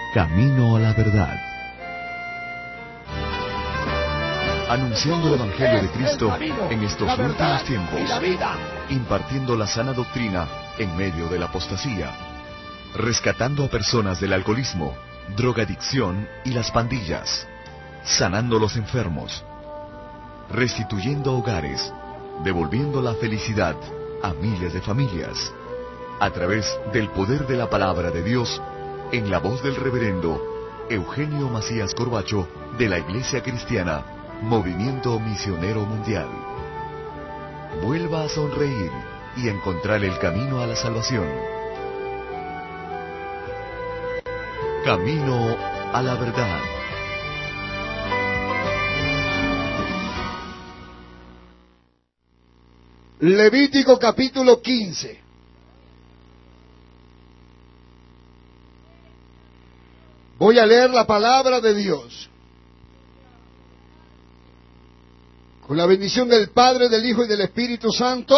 Camino a la verdad. Anunciando el Evangelio de Cristo en estos últimos tiempos, impartiendo la sana doctrina en medio de la apostasía, rescatando a personas del alcoholismo, drogadicción y las pandillas, sanando los enfermos, restituyendo hogares, devolviendo la felicidad a miles de familias, a través del poder de la palabra de Dios, en la voz del reverendo Eugenio Macías Corbacho, de la Iglesia Cristiana Movimiento Misionero Mundial. Vuelva a sonreír y encontrar el camino a la salvación. Camino a la verdad. Levítico capítulo 15. Voy a leer la palabra de Dios. Con la bendición del Padre, del Hijo y del Espíritu Santo.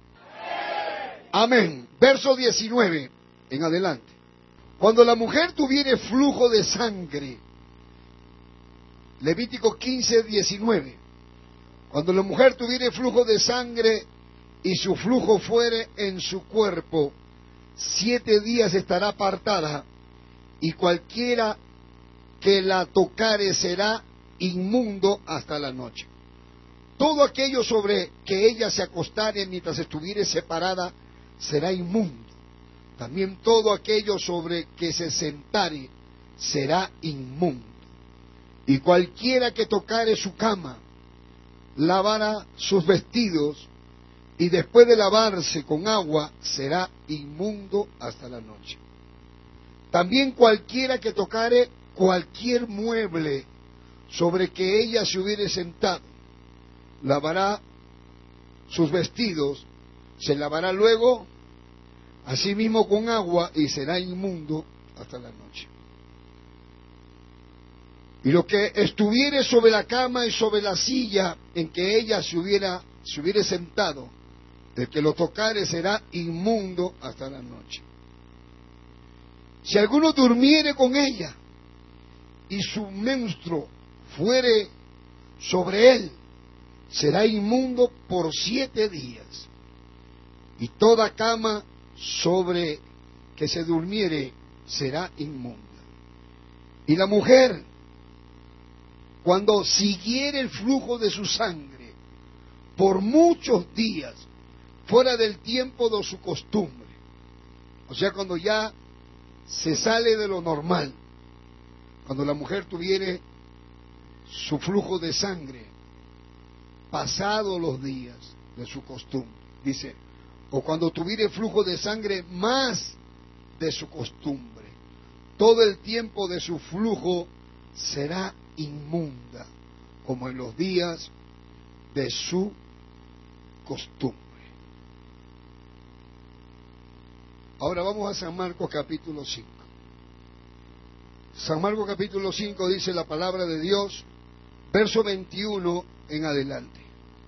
Amén. Verso 19 en adelante. Cuando la mujer tuviere flujo de sangre. Levítico 15, 19. Cuando la mujer tuviere flujo de sangre y su flujo fuere en su cuerpo, 7 días estará apartada, y cualquiera que la tocare será inmundo hasta la noche. Todo aquello sobre que ella se acostare mientras estuviere separada será inmundo. También todo aquello sobre que se sentare será inmundo. Y cualquiera que tocare su cama lavará sus vestidos, y después de lavarse con agua será inmundo hasta la noche. También cualquiera que tocare cualquier mueble sobre que ella se hubiere sentado, lavará sus vestidos, se lavará luego asimismo con agua, y será inmundo hasta la noche. Y lo que estuviere sobre la cama y sobre la silla en que ella se hubiere sentado, el que lo tocare será inmundo hasta la noche. Si alguno durmiere con ella y su menstruo fuere sobre él, será inmundo por 7 días. Y toda cama sobre que se durmiere será inmunda. Y la mujer, cuando siguiere el flujo de su sangre por muchos días, fuera del tiempo de su costumbre, o sea, cuando ya se sale de lo normal, cuando la mujer tuviere su flujo de sangre pasado los días de su costumbre, dice, o cuando tuviere flujo de sangre más de su costumbre, todo el tiempo de su flujo será inmunda, como en los días de su costumbre. Ahora vamos a San Marcos capítulo 5. San Marcos capítulo 5 dice la palabra de Dios, verso 21 en adelante.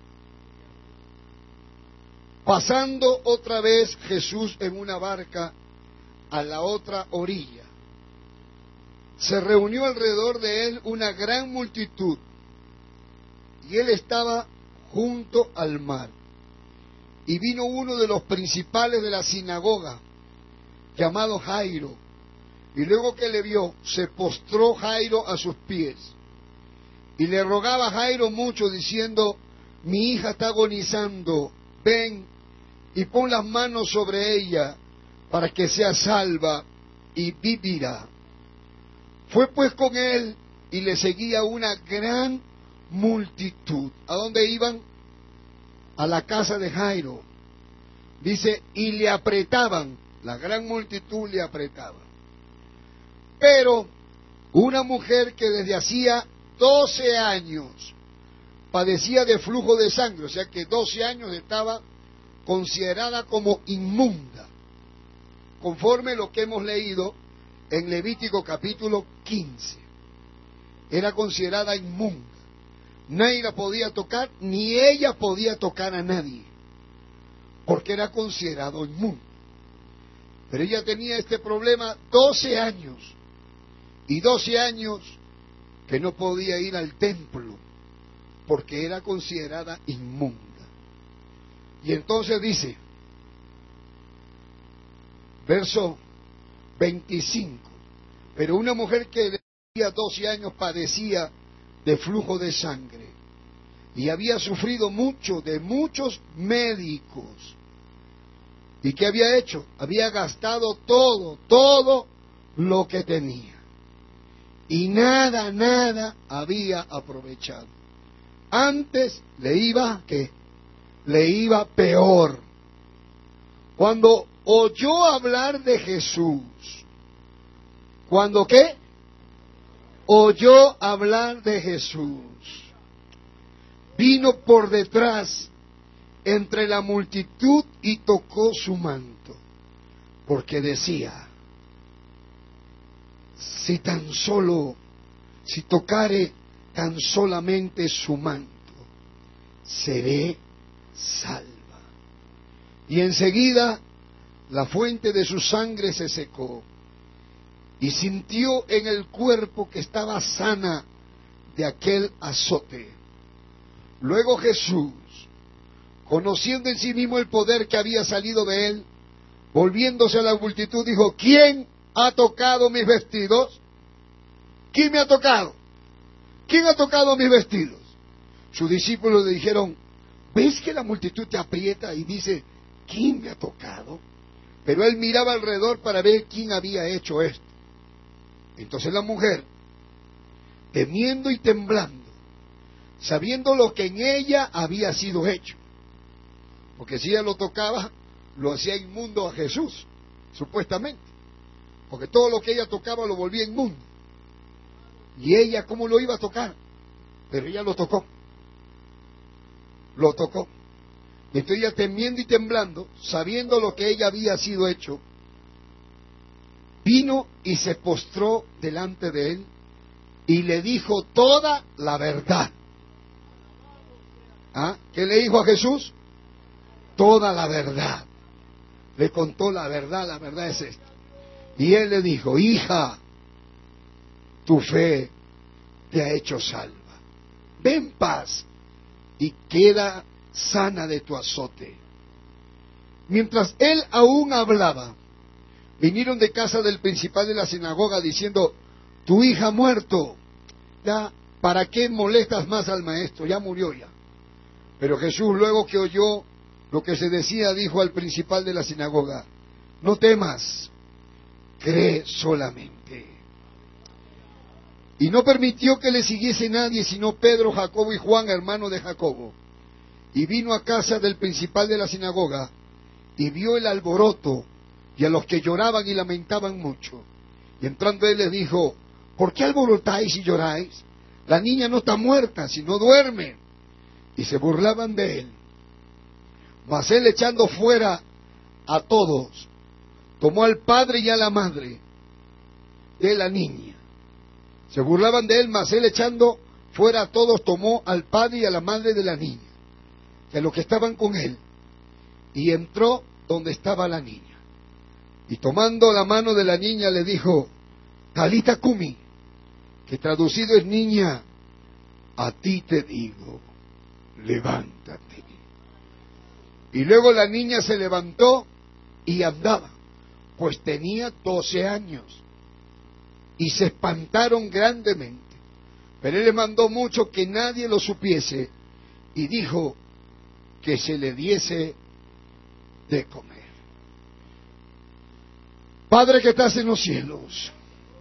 Pasando otra vez Jesús en una barca a la otra orilla, se reunió alrededor de él una gran multitud, y él estaba junto al mar. Y vino uno de los principales de la sinagoga, llamado Jairo, y luego que le vio, se postró Jairo a sus pies, y le rogaba a Jairo mucho, diciendo, mi hija está agonizando, ven y pon las manos sobre ella, para que sea salva y vivirá. Fue pues con él, y le seguía una gran multitud. ¿A dónde iban? A la casa de Jairo. Dice, y le apretaban, la gran multitud le apretaba. Pero una mujer que desde hacía 12 años padecía de flujo de sangre, o sea que 12 años estaba considerada como inmunda, conforme lo que hemos leído en Levítico capítulo 15. Era considerada inmunda. Nadie la podía tocar, ni ella podía tocar a nadie, porque era considerado inmundo. Pero ella tenía este problema 12 años, y 12 años que no podía ir al templo porque era considerada inmunda. Y entonces dice, verso 25, pero una mujer que de 12 años padecía de flujo de sangre y había sufrido mucho de muchos médicos. ¿Y qué había hecho? Había gastado todo lo que tenía. Y nada había aprovechado. Antes le iba, ¿qué? Le iba peor. Cuando oyó hablar de Jesús, ¿cuándo qué? Oyó hablar de Jesús. Vino por detrás entre la multitud y tocó su manto, porque decía, si tocare tan solamente su manto, seré salva. Y enseguida la fuente de su sangre se secó, y sintió en el cuerpo que estaba sana de aquel azote. Luego Jesús, conociendo en sí mismo el poder que había salido de él, volviéndose a la multitud, dijo, ¿quién ha tocado mis vestidos? ¿Quién me ha tocado? ¿Quién ha tocado mis vestidos? Sus discípulos le dijeron, ¿ves que la multitud te aprieta? Y dice, ¿quién me ha tocado? Pero él miraba alrededor para ver quién había hecho esto. Entonces la mujer, temiendo y temblando, sabiendo lo que en ella había sido hecho, porque si ella lo tocaba, lo hacía inmundo a Jesús, supuestamente, porque todo lo que ella tocaba lo volvía inmundo. Y ella, ¿cómo lo iba a tocar? Pero ella lo tocó. Lo tocó. Y entonces ella, temiendo y temblando, sabiendo lo que ella había sido hecho, vino y se postró delante de él y le dijo toda la verdad. ¿Ah? ¿Qué le dijo a Jesús? Toda la verdad. Le contó la verdad es esta. Y él le dijo, hija, tu fe te ha hecho salva. Ve en paz y queda sana de tu azote. Mientras él aún hablaba, vinieron de casa del principal de la sinagoga diciendo, tu hija ha muerto. Ya, ¿para qué molestas más al maestro? Ya murió ya. Pero Jesús, luego que oyó lo que se decía, dijo al principal de la sinagoga, no temas, cree solamente. Y no permitió que le siguiese nadie, sino Pedro, Jacobo y Juan, hermano de Jacobo. Y vino a casa del principal de la sinagoga, y vio el alboroto, y a los que lloraban y lamentaban mucho. Y entrando él les dijo, ¿por qué alborotáis y lloráis? La niña no está muerta, sino duerme. Y se burlaban de él. Mas él, echando fuera a todos, tomó al padre y a la madre de la niña. Se burlaban de él, mas él, echando fuera a todos, tomó al padre y a la madre de la niña, de los que estaban con él, y entró donde estaba la niña. Y tomando la mano de la niña le dijo, Talita Cumi, que traducido es niña, a ti te digo, levántate. Y luego la niña se levantó y andaba, pues tenía 12 años. Y se espantaron grandemente. Pero él le mandó mucho que nadie lo supiese y dijo que se le diese de comer. Padre que estás en los cielos,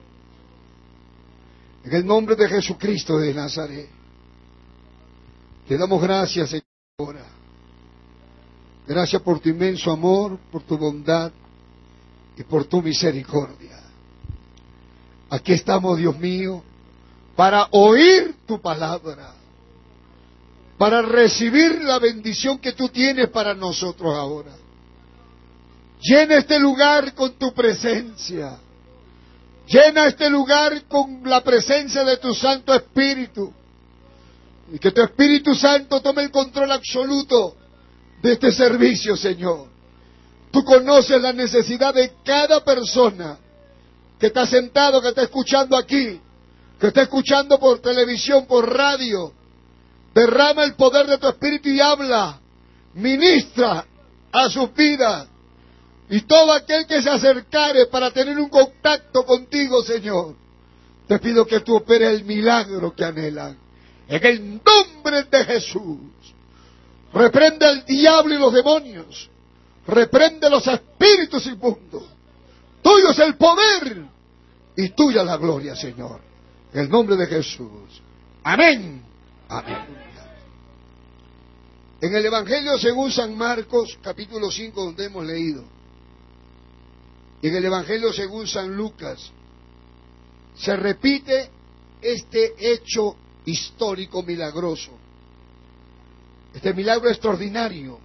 en el nombre de Jesucristo de Nazaret, te damos gracias, Señor. Gracias por tu inmenso amor, por tu bondad y por tu misericordia. Aquí estamos, Dios mío, para oír tu palabra, para recibir la bendición que tú tienes para nosotros ahora. Llena este lugar con tu presencia. Llena este lugar con la presencia de tu Santo Espíritu. Y que tu Espíritu Santo tome el control absoluto de este servicio, Señor. Tú conoces la necesidad de cada persona que está sentado, que está escuchando aquí, que está escuchando por televisión, por radio. Derrama el poder de tu Espíritu y habla, ministra a sus vidas. Y todo aquel que se acercare para tener un contacto contigo, Señor, te pido que tú operes el milagro que anhelan. En el nombre de Jesús, reprende al diablo y los demonios. Reprende los espíritus inmundos. Tuyo es el poder y tuya la gloria, Señor. En el nombre de Jesús. Amén. Amén. En el Evangelio según San Marcos, capítulo 5, donde hemos leído, y en el Evangelio según San Lucas, se repite este hecho histórico milagroso, este milagro extraordinario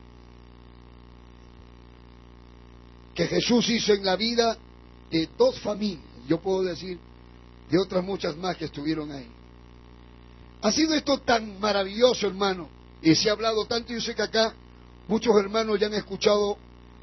que Jesús hizo en la vida de dos familias, yo puedo decir de otras muchas más que estuvieron ahí. Ha sido esto tan maravilloso, hermano, y se ha hablado tanto. Yo sé que acá muchos hermanos ya han escuchado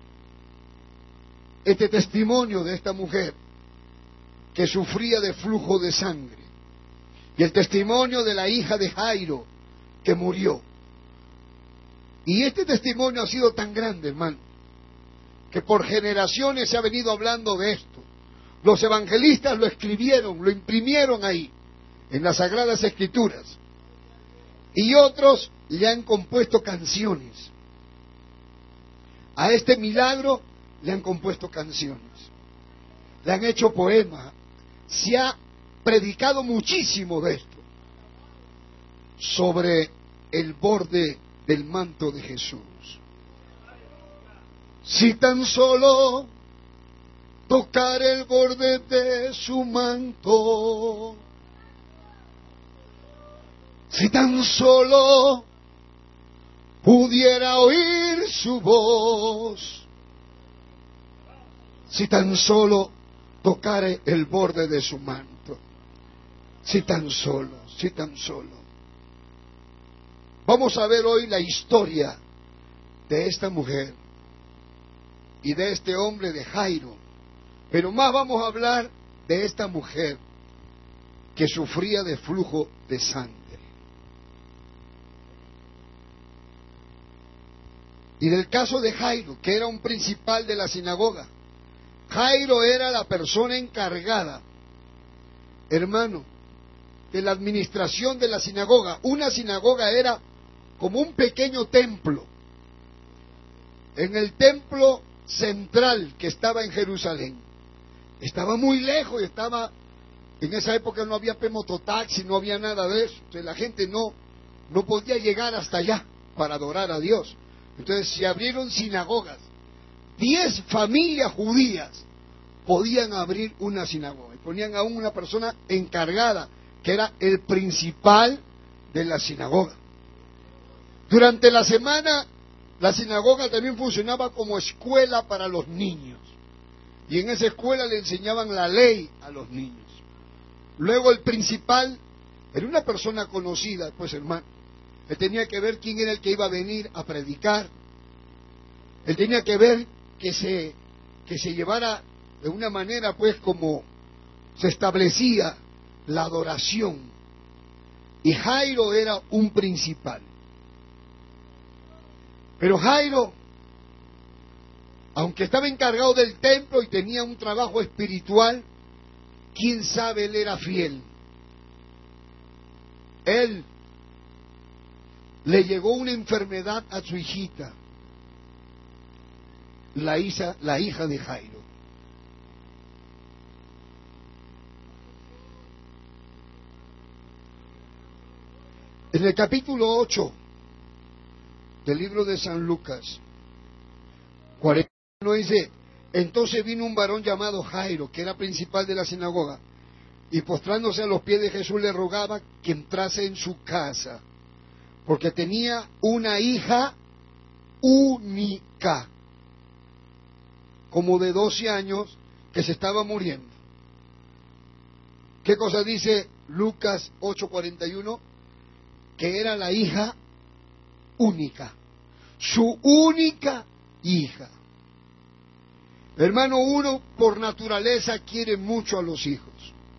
este testimonio de esta mujer que sufría de flujo de sangre, y el testimonio de la hija de Jairo que murió. Y este testimonio ha sido tan grande, hermano, que por generaciones se ha venido hablando de esto. Los evangelistas lo escribieron, lo imprimieron ahí, en las Sagradas Escrituras. Y otros le han compuesto canciones. A este milagro le han compuesto canciones. Le han hecho poemas. Se ha predicado muchísimo de esto. Sobre el borde del manto de Jesús. Si tan solo tocar el borde de su manto, si tan solo pudiera oír su voz, si tan solo tocare el borde de su manto, si tan solo, si tan solo. Vamos a ver hoy la historia de esta mujer y de este hombre de Jairo, pero más vamos a hablar de esta mujer que sufría de flujo de sangre. Y del caso de Jairo, que era un principal de la sinagoga. Jairo era la persona encargada, hermano, de la administración de la sinagoga. Una sinagoga era como un pequeño templo. En el templo central que estaba en Jerusalén, estaba muy lejos, en esa época no había mototaxi, no había nada de eso. Entonces la gente no podía llegar hasta allá para adorar a Dios. Entonces se abrieron sinagogas. 10 familias judías podían abrir una sinagoga. Y ponían a una persona encargada, que era el principal de la sinagoga. Durante la semana, la sinagoga también funcionaba como escuela para los niños. Y en esa escuela le enseñaban la ley a los niños. Luego el principal era una persona conocida, pues hermano. Él tenía que ver quién era el que iba a venir a predicar. Él tenía que ver que se llevara de una manera, pues, como se establecía la adoración. Y Jairo era un principal. Pero Jairo, aunque estaba encargado del templo y tenía un trabajo espiritual, quién sabe, él era fiel. Él le llegó una enfermedad a su hijita, la hija de Jairo. En el capítulo 8 del libro de San Lucas, 41 dice: entonces vino un varón llamado Jairo, que era principal de la sinagoga, y postrándose a los pies de Jesús le rogaba que entrase en su casa, porque tenía una hija única, como de 12 años, que se estaba muriendo. ¿Qué cosa dice Lucas 8:41? Que era la hija única, su única hija. Hermano, uno por naturaleza quiere mucho a los hijos.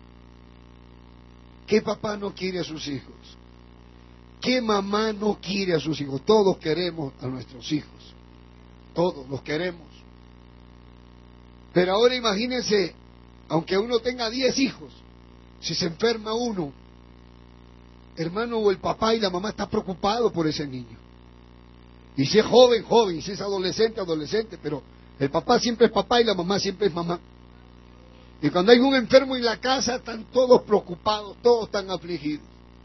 ¿Qué papá no quiere a sus hijos? ¿Qué mamá no quiere a sus hijos? Todos queremos a nuestros hijos. Todos los queremos. Pero ahora imagínense, aunque uno tenga 10 hijos, si se enferma uno, hermano, o el papá y la mamá está preocupado por ese niño. Y si es joven, joven, y si es adolescente, adolescente, pero el papá siempre es papá y la mamá siempre es mamá. Y cuando hay un enfermo en la casa, están todos preocupados, todos están afligidos.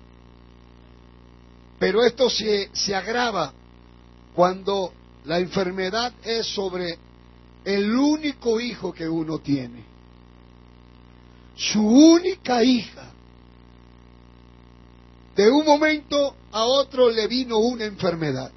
Pero esto se agrava cuando la enfermedad es sobre el único hijo que uno tiene. Su única hija. De un momento a otro le vino una enfermedad.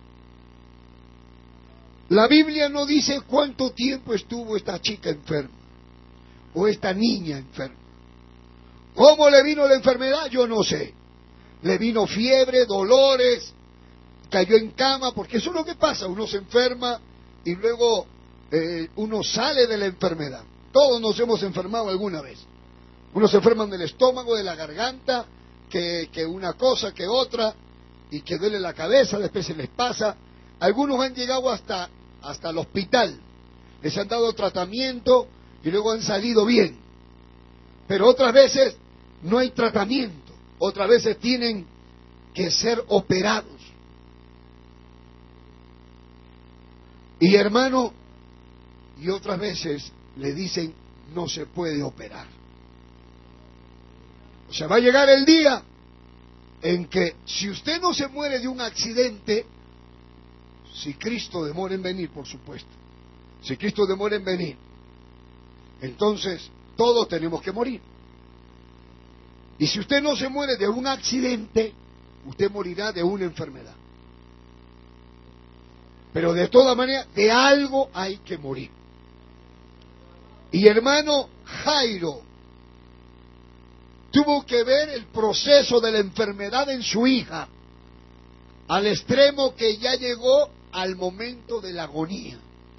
La Biblia no dice cuánto tiempo estuvo esta chica enferma o esta niña enferma. ¿Cómo le vino la enfermedad? Yo no sé. Le vino fiebre, dolores, cayó en cama, porque eso es lo que pasa. Uno se enferma y luego uno sale de la enfermedad. Todos nos hemos enfermado alguna vez. Unos se enferman del estómago, de la garganta, que una cosa, que otra, y que duele la cabeza, después se les pasa. Algunos han llegado hasta el hospital, les han dado tratamiento y luego han salido bien. Pero otras veces no hay tratamiento, otras veces tienen que ser operados. Y hermano, y otras veces le dicen no se puede operar. O sea, va a llegar el día en que si usted no se muere de un accidente, si Cristo demora en venir, por supuesto, si Cristo demora en venir, entonces todos tenemos que morir. Y si usted no se muere de un accidente, usted morirá de una enfermedad. Pero de todas maneras, de algo hay que morir. Y hermano, Jairo tuvo que ver el proceso de la enfermedad en su hija, al extremo que ya llegó al momento de la agonía.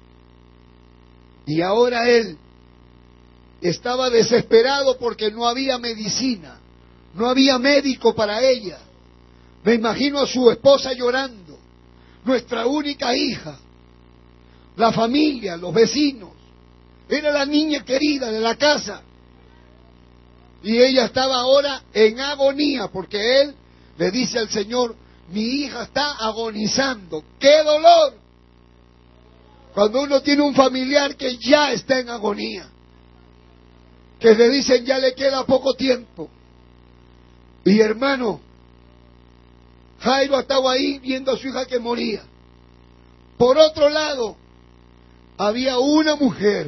Y ahora él estaba desesperado porque no había medicina, no había médico para ella. Me imagino a su esposa llorando, nuestra única hija, la familia, los vecinos, era la niña querida de la casa. Y ella estaba ahora en agonía porque él le dice al Señor, mi hija está agonizando. ¡Qué dolor! Cuando uno tiene un familiar que ya está en agonía, que le dicen ya le queda poco tiempo. Y hermano, Jairo estaba ahí viendo a su hija que moría. Por otro lado, había una mujer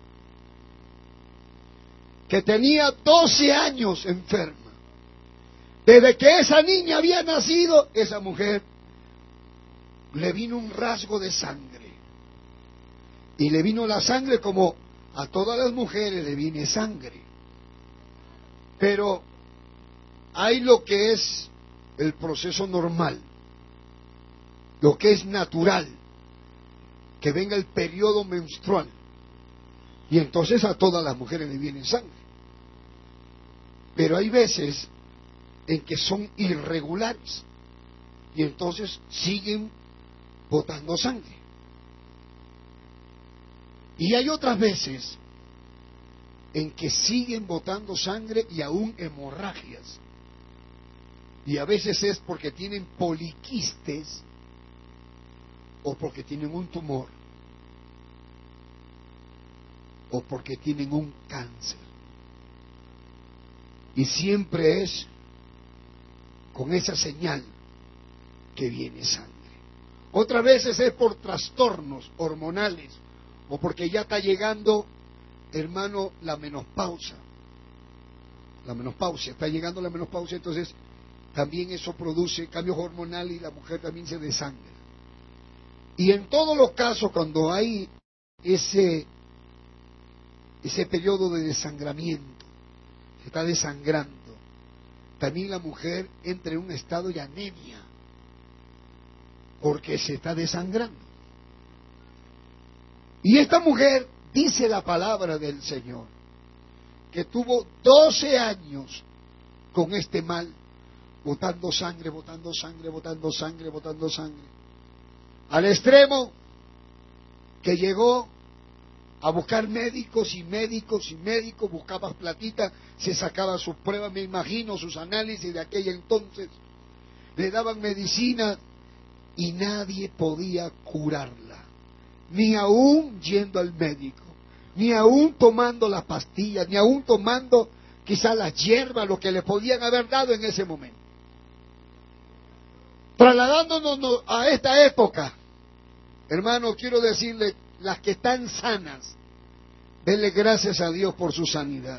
que tenía 12 años enferma. Desde que esa niña había nacido, esa mujer le vino un rasgo de sangre. Y le vino la sangre como a todas las mujeres le viene sangre. Pero hay lo que es el proceso normal, lo que es natural, que venga el periodo menstrual. Y entonces a todas las mujeres le viene sangre. Pero hay veces en que son irregulares y entonces siguen botando sangre. Y hay otras veces en que siguen botando sangre y aún hemorragias. Y a veces es porque tienen poliquistes o porque tienen un tumor o porque tienen un cáncer. Y siempre es con esa señal que viene sangre. Otras veces es por trastornos hormonales o porque ya está llegando, hermano, la menopausia. Está llegando la menopausia, entonces también eso produce cambios hormonales y la mujer también se desangra. Y en todos los casos, cuando hay ese periodo de desangramiento, se está desangrando, también la mujer entra en un estado de anemia, porque se está desangrando. Y esta mujer, Dice la palabra del Señor que tuvo 12 años con este mal, botando sangre, botando sangre, botando sangre, botando sangre, al extremo que llegó a buscar médicos y médicos y médicos, buscaba platita, se sacaba sus pruebas, me imagino, sus análisis de aquel entonces, le daban medicina y nadie podía curarla, ni aún yendo al médico, ni aún tomando las pastillas, ni aún tomando quizás las hierbas, lo que le podían haber dado en ese momento. Trasladándonos a esta época, hermano, quiero decirle, las que están sanas, denle gracias a Dios por su sanidad.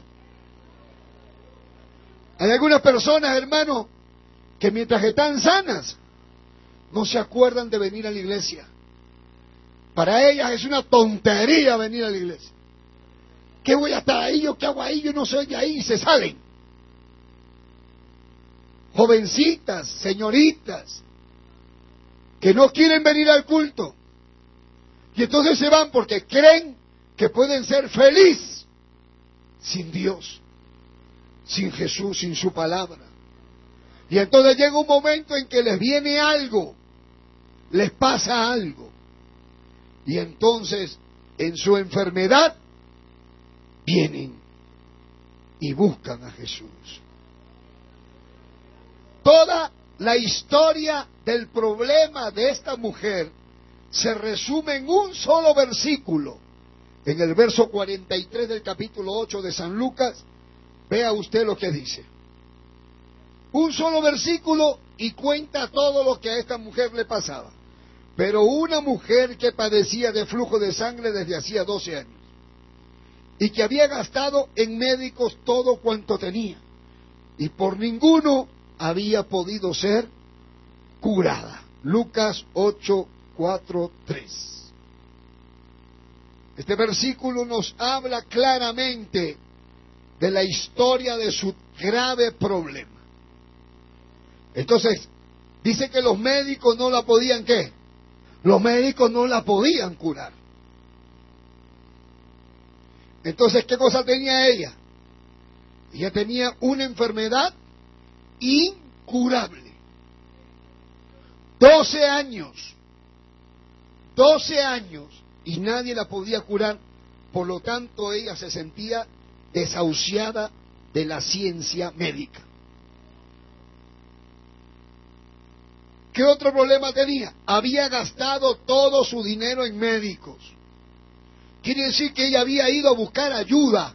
Hay algunas personas, hermano, que mientras están sanas, no se acuerdan de venir a la iglesia. Para ellas es una tontería venir a la iglesia. ¿Qué voy a estar ahí? ¿Yo qué hago ahí? Yo no soy de ahí. Y se salen. Jovencitas, señoritas, que no quieren venir al culto. Y entonces se van porque creen que pueden ser felices sin Dios, sin Jesús, sin su palabra. Y entonces llega un momento en que les viene algo, les pasa algo. Y entonces, en su enfermedad, vienen y buscan a Jesús. Toda la historia del problema de esta mujer se resume en un solo versículo. En el verso 43 del capítulo 8 de San Lucas, vea usted lo que dice. Un solo versículo y cuenta todo lo que a esta mujer le pasaba. Pero una mujer que padecía de flujo de sangre desde hacía 12 años y que había gastado en médicos todo cuanto tenía y por ninguno había podido ser curada. Lucas 8, 4, 3. Este versículo nos habla claramente de la historia de su grave problema. Entonces, dice que los médicos no la podían, ¿qué? Los médicos no la podían curar. Entonces, ¿qué cosa tenía ella? Ella tenía una enfermedad incurable. 12 años. 12 años y nadie la podía curar. Por lo tanto, ella se sentía desahuciada de la ciencia médica. ¿Qué otro problema tenía? Había gastado todo su dinero en médicos. Quiere decir que ella había ido a buscar ayuda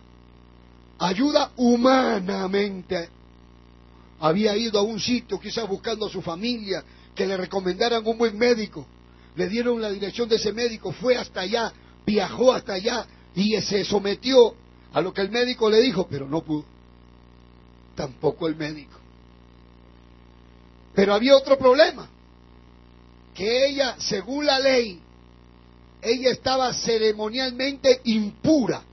humanamente. Había ido a un sitio, quizás buscando a su familia, que le recomendaran un buen médico. Le dieron la dirección de ese médico, fue hasta allá, viajó hasta allá y se sometió a lo que el médico le dijo, pero no pudo. Tampoco el médico. Pero había otro problema, que ella, según la ley, ella estaba ceremonialmente impura.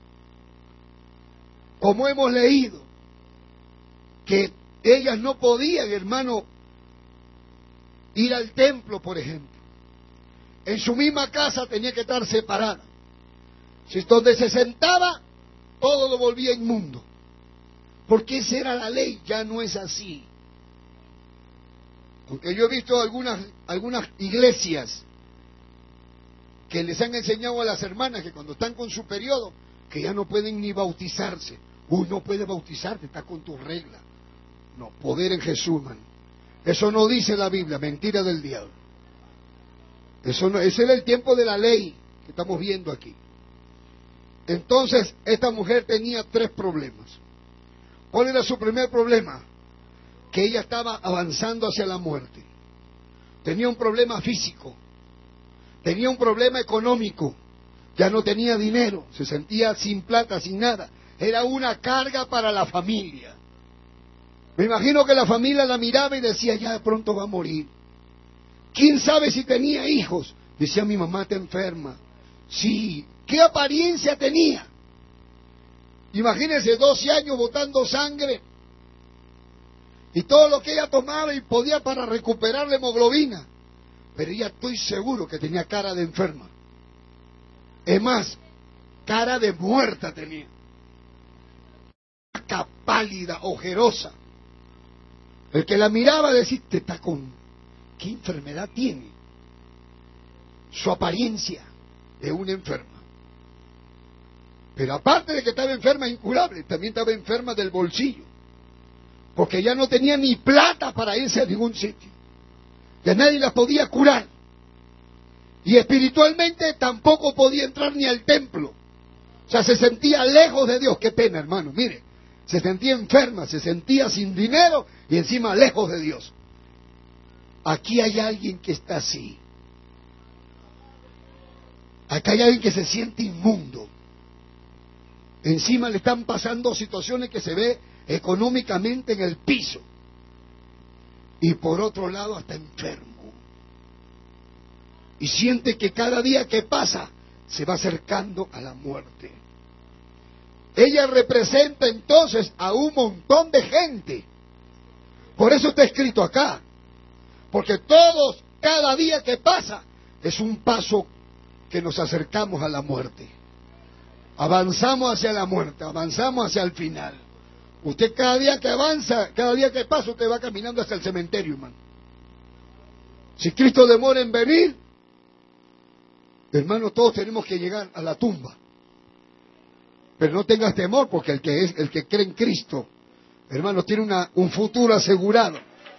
Como hemos leído, que ellas no podían, hermano, ir al templo, por ejemplo. En su misma casa tenía que estar separada. Si donde se sentaba, todo lo volvía inmundo. Porque esa era la ley, ya no es así. Porque yo he visto algunas iglesias que les han enseñado a las hermanas que cuando están con su periodo, que ya no pueden ni bautizarse. Uy, no puedes bautizarte, está con tu regla. No, poder en Jesús, man. Eso no dice la Biblia, mentira del diablo. Eso no, ese era el tiempo de la ley que estamos viendo aquí. Entonces, esta mujer tenía 3 problemas. ¿Cuál era su primer problema? Que ella estaba avanzando hacia la muerte. Tenía un problema físico. Tenía un problema económico. Ya no tenía dinero. Se sentía sin plata, sin nada. Era una carga para la familia. Me imagino que la familia la miraba y decía, ya de pronto va a morir. ¿Quién sabe si tenía hijos? Decía, mi mamá está enferma. Sí, ¿qué apariencia tenía? Imagínense 12 años botando sangre y todo lo que ella tomaba y podía para recuperar la hemoglobina. Pero ella estoy seguro que tenía cara de enferma. Es más, cara de muerta tenía. Cara pálida, ojerosa. El que la miraba decía, "Te está con... ¿Qué enfermedad tiene?" Su apariencia de una enferma. Pero aparte de que estaba enferma incurable, también estaba enferma del bolsillo. Porque ya no tenía ni plata para irse a ningún sitio. Ya nadie la podía curar. Y espiritualmente tampoco podía entrar ni al templo. O sea, se sentía lejos de Dios. Qué pena, hermano, mire. Se sentía enferma, se sentía sin dinero y encima lejos de Dios. Aquí hay alguien que está así. Acá hay alguien que se siente inmundo. Encima le están pasando situaciones que se ve económicamente en el piso. Y por otro lado hasta enfermo. Y siente que cada día que pasa se va acercando a la muerte. Ella representa entonces a un montón de gente. Por eso está escrito acá. Porque todos, cada día que pasa, es un paso que nos acercamos a la muerte. Avanzamos hacia la muerte, avanzamos hacia el final. Usted cada día que avanza, cada día que pasa, usted va caminando hacia el cementerio, hermano. Si Cristo demora en venir, hermano, todos tenemos que llegar a la tumba. Pero no tengas temor, porque el que cree en Cristo, hermano, tiene un futuro asegurado.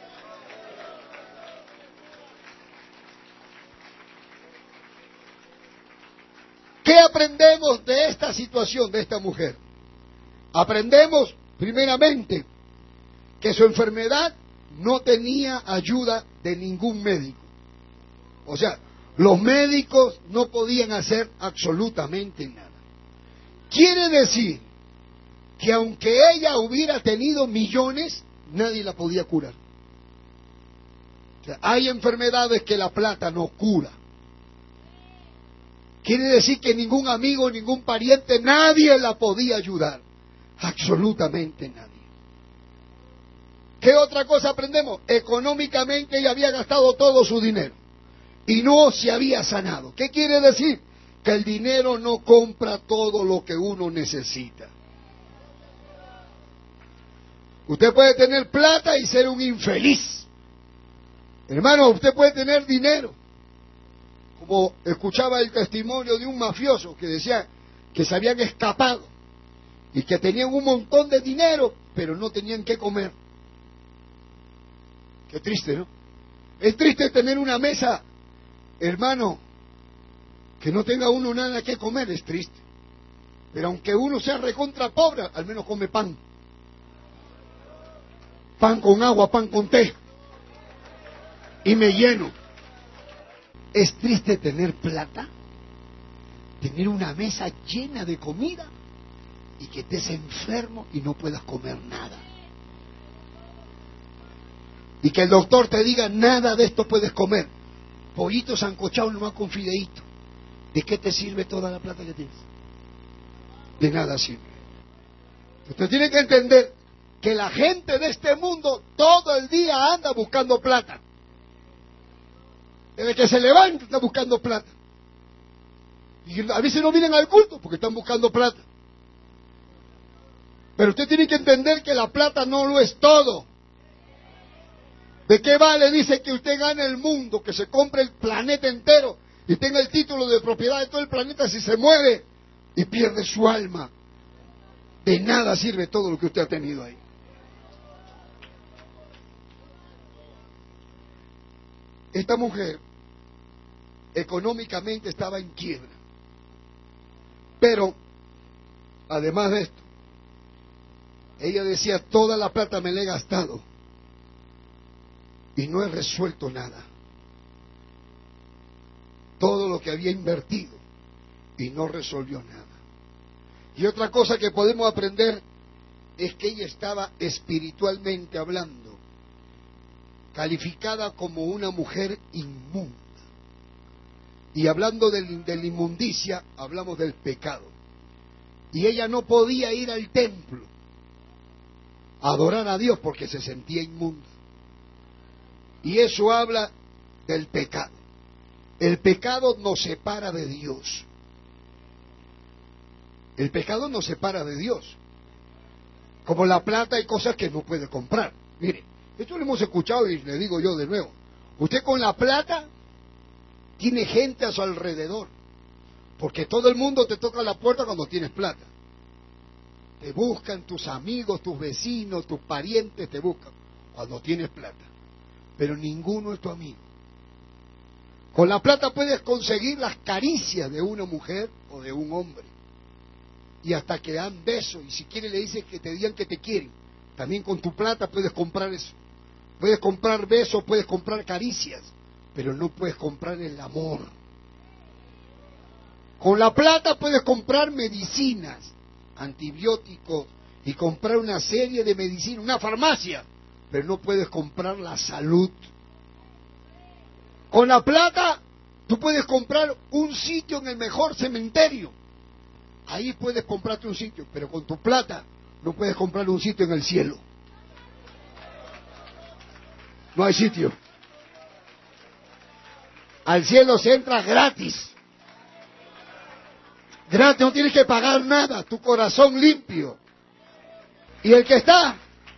¿Qué aprendemos de esta situación, de esta mujer? Aprendemos, primeramente, que su enfermedad no tenía ayuda de ningún médico. O sea, los médicos no podían hacer absolutamente nada. Quiere decir que aunque ella hubiera tenido millones, nadie la podía curar. O sea, hay enfermedades que la plata no cura. Quiere decir que ningún amigo, ningún pariente, nadie la podía ayudar. Absolutamente nadie. ¿Qué otra cosa aprendemos? Económicamente ella había gastado todo su dinero y no se había sanado. ¿Qué quiere decir? Que el dinero no compra todo lo que uno necesita. Usted puede tener plata y ser un infeliz. Hermano, usted puede tener dinero. Como escuchaba el testimonio de un mafioso que decía que se habían escapado y que tenían un montón de dinero, pero no tenían qué comer. Qué triste, ¿no? Es triste tener una mesa, hermano, que no tenga uno nada que comer, es triste. Pero aunque uno sea recontra pobre, al menos come pan. Pan con agua, pan con té. Y me lleno. Es triste tener plata, tener una mesa llena de comida y que estés enfermo y no puedas comer nada. Y que el doctor te diga, nada de esto puedes comer. Pollito sancochado nomás con fideíto. ¿De qué te sirve toda la plata que tienes? De nada sirve. Usted tiene que entender que la gente de este mundo todo el día anda buscando plata. Desde que se levanta está buscando plata. Y a veces no vienen al culto porque están buscando plata. Pero usted tiene que entender que la plata no lo es todo. ¿De qué vale? Dice que usted gane el mundo, que se compre el planeta entero y tenga el título de propiedad de todo el planeta si se muere y pierde su alma. De nada sirve todo lo que usted ha tenido ahí. Esta mujer económicamente estaba en quiebra. Pero, además de esto, ella decía, toda la plata me la he gastado y no he resuelto nada. Todo lo que había invertido y no resolvió nada. Y otra cosa que podemos aprender es que ella estaba espiritualmente hablando calificada como una mujer inmunda. Y hablando de la inmundicia, hablamos del pecado. Y ella no podía ir al templo a adorar a Dios porque se sentía inmunda. Y eso habla del pecado. El pecado nos separa de Dios. El pecado nos separa de Dios. Como la plata hay cosas que no puede comprar. Mire, esto lo hemos escuchado y le digo yo de nuevo. Usted con la plata tiene gente a su alrededor. Porque todo el mundo te toca la puerta cuando tienes plata. Te buscan tus amigos, tus vecinos, tus parientes, te buscan cuando tienes plata. Pero ninguno es tu amigo. Con la plata puedes conseguir las caricias de una mujer o de un hombre. Y hasta que dan besos. Y si quieres le dices que te digan que te quieren. También con tu plata puedes comprar eso. Puedes comprar besos, puedes comprar caricias. Pero no puedes comprar el amor. Con la plata puedes comprar medicinas, antibióticos y comprar una serie de medicinas, una farmacia. Pero no puedes comprar la salud. Con la plata tú puedes comprar un sitio en el mejor cementerio. Ahí puedes comprarte un sitio, pero con tu plata no puedes comprar un sitio en el cielo. No hay sitio. Al cielo se entra gratis. Gratis, no tienes que pagar nada, tu corazón limpio. Y el que está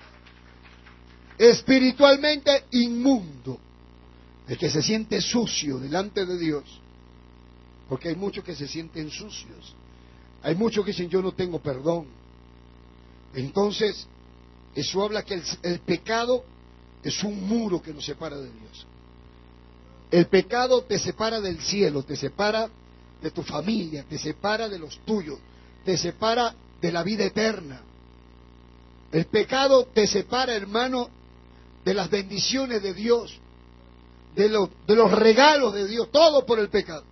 espiritualmente inmundo, el que se siente sucio delante de Dios, porque hay muchos que se sienten sucios. Hay muchos que dicen, yo no tengo perdón. Entonces, eso habla que el pecado es un muro que nos separa de Dios. El pecado te separa del cielo, te separa de tu familia, te separa de los tuyos, te separa de la vida eterna. El pecado te separa, hermano, de las bendiciones de Dios, de los regalos de Dios, todo por el pecado.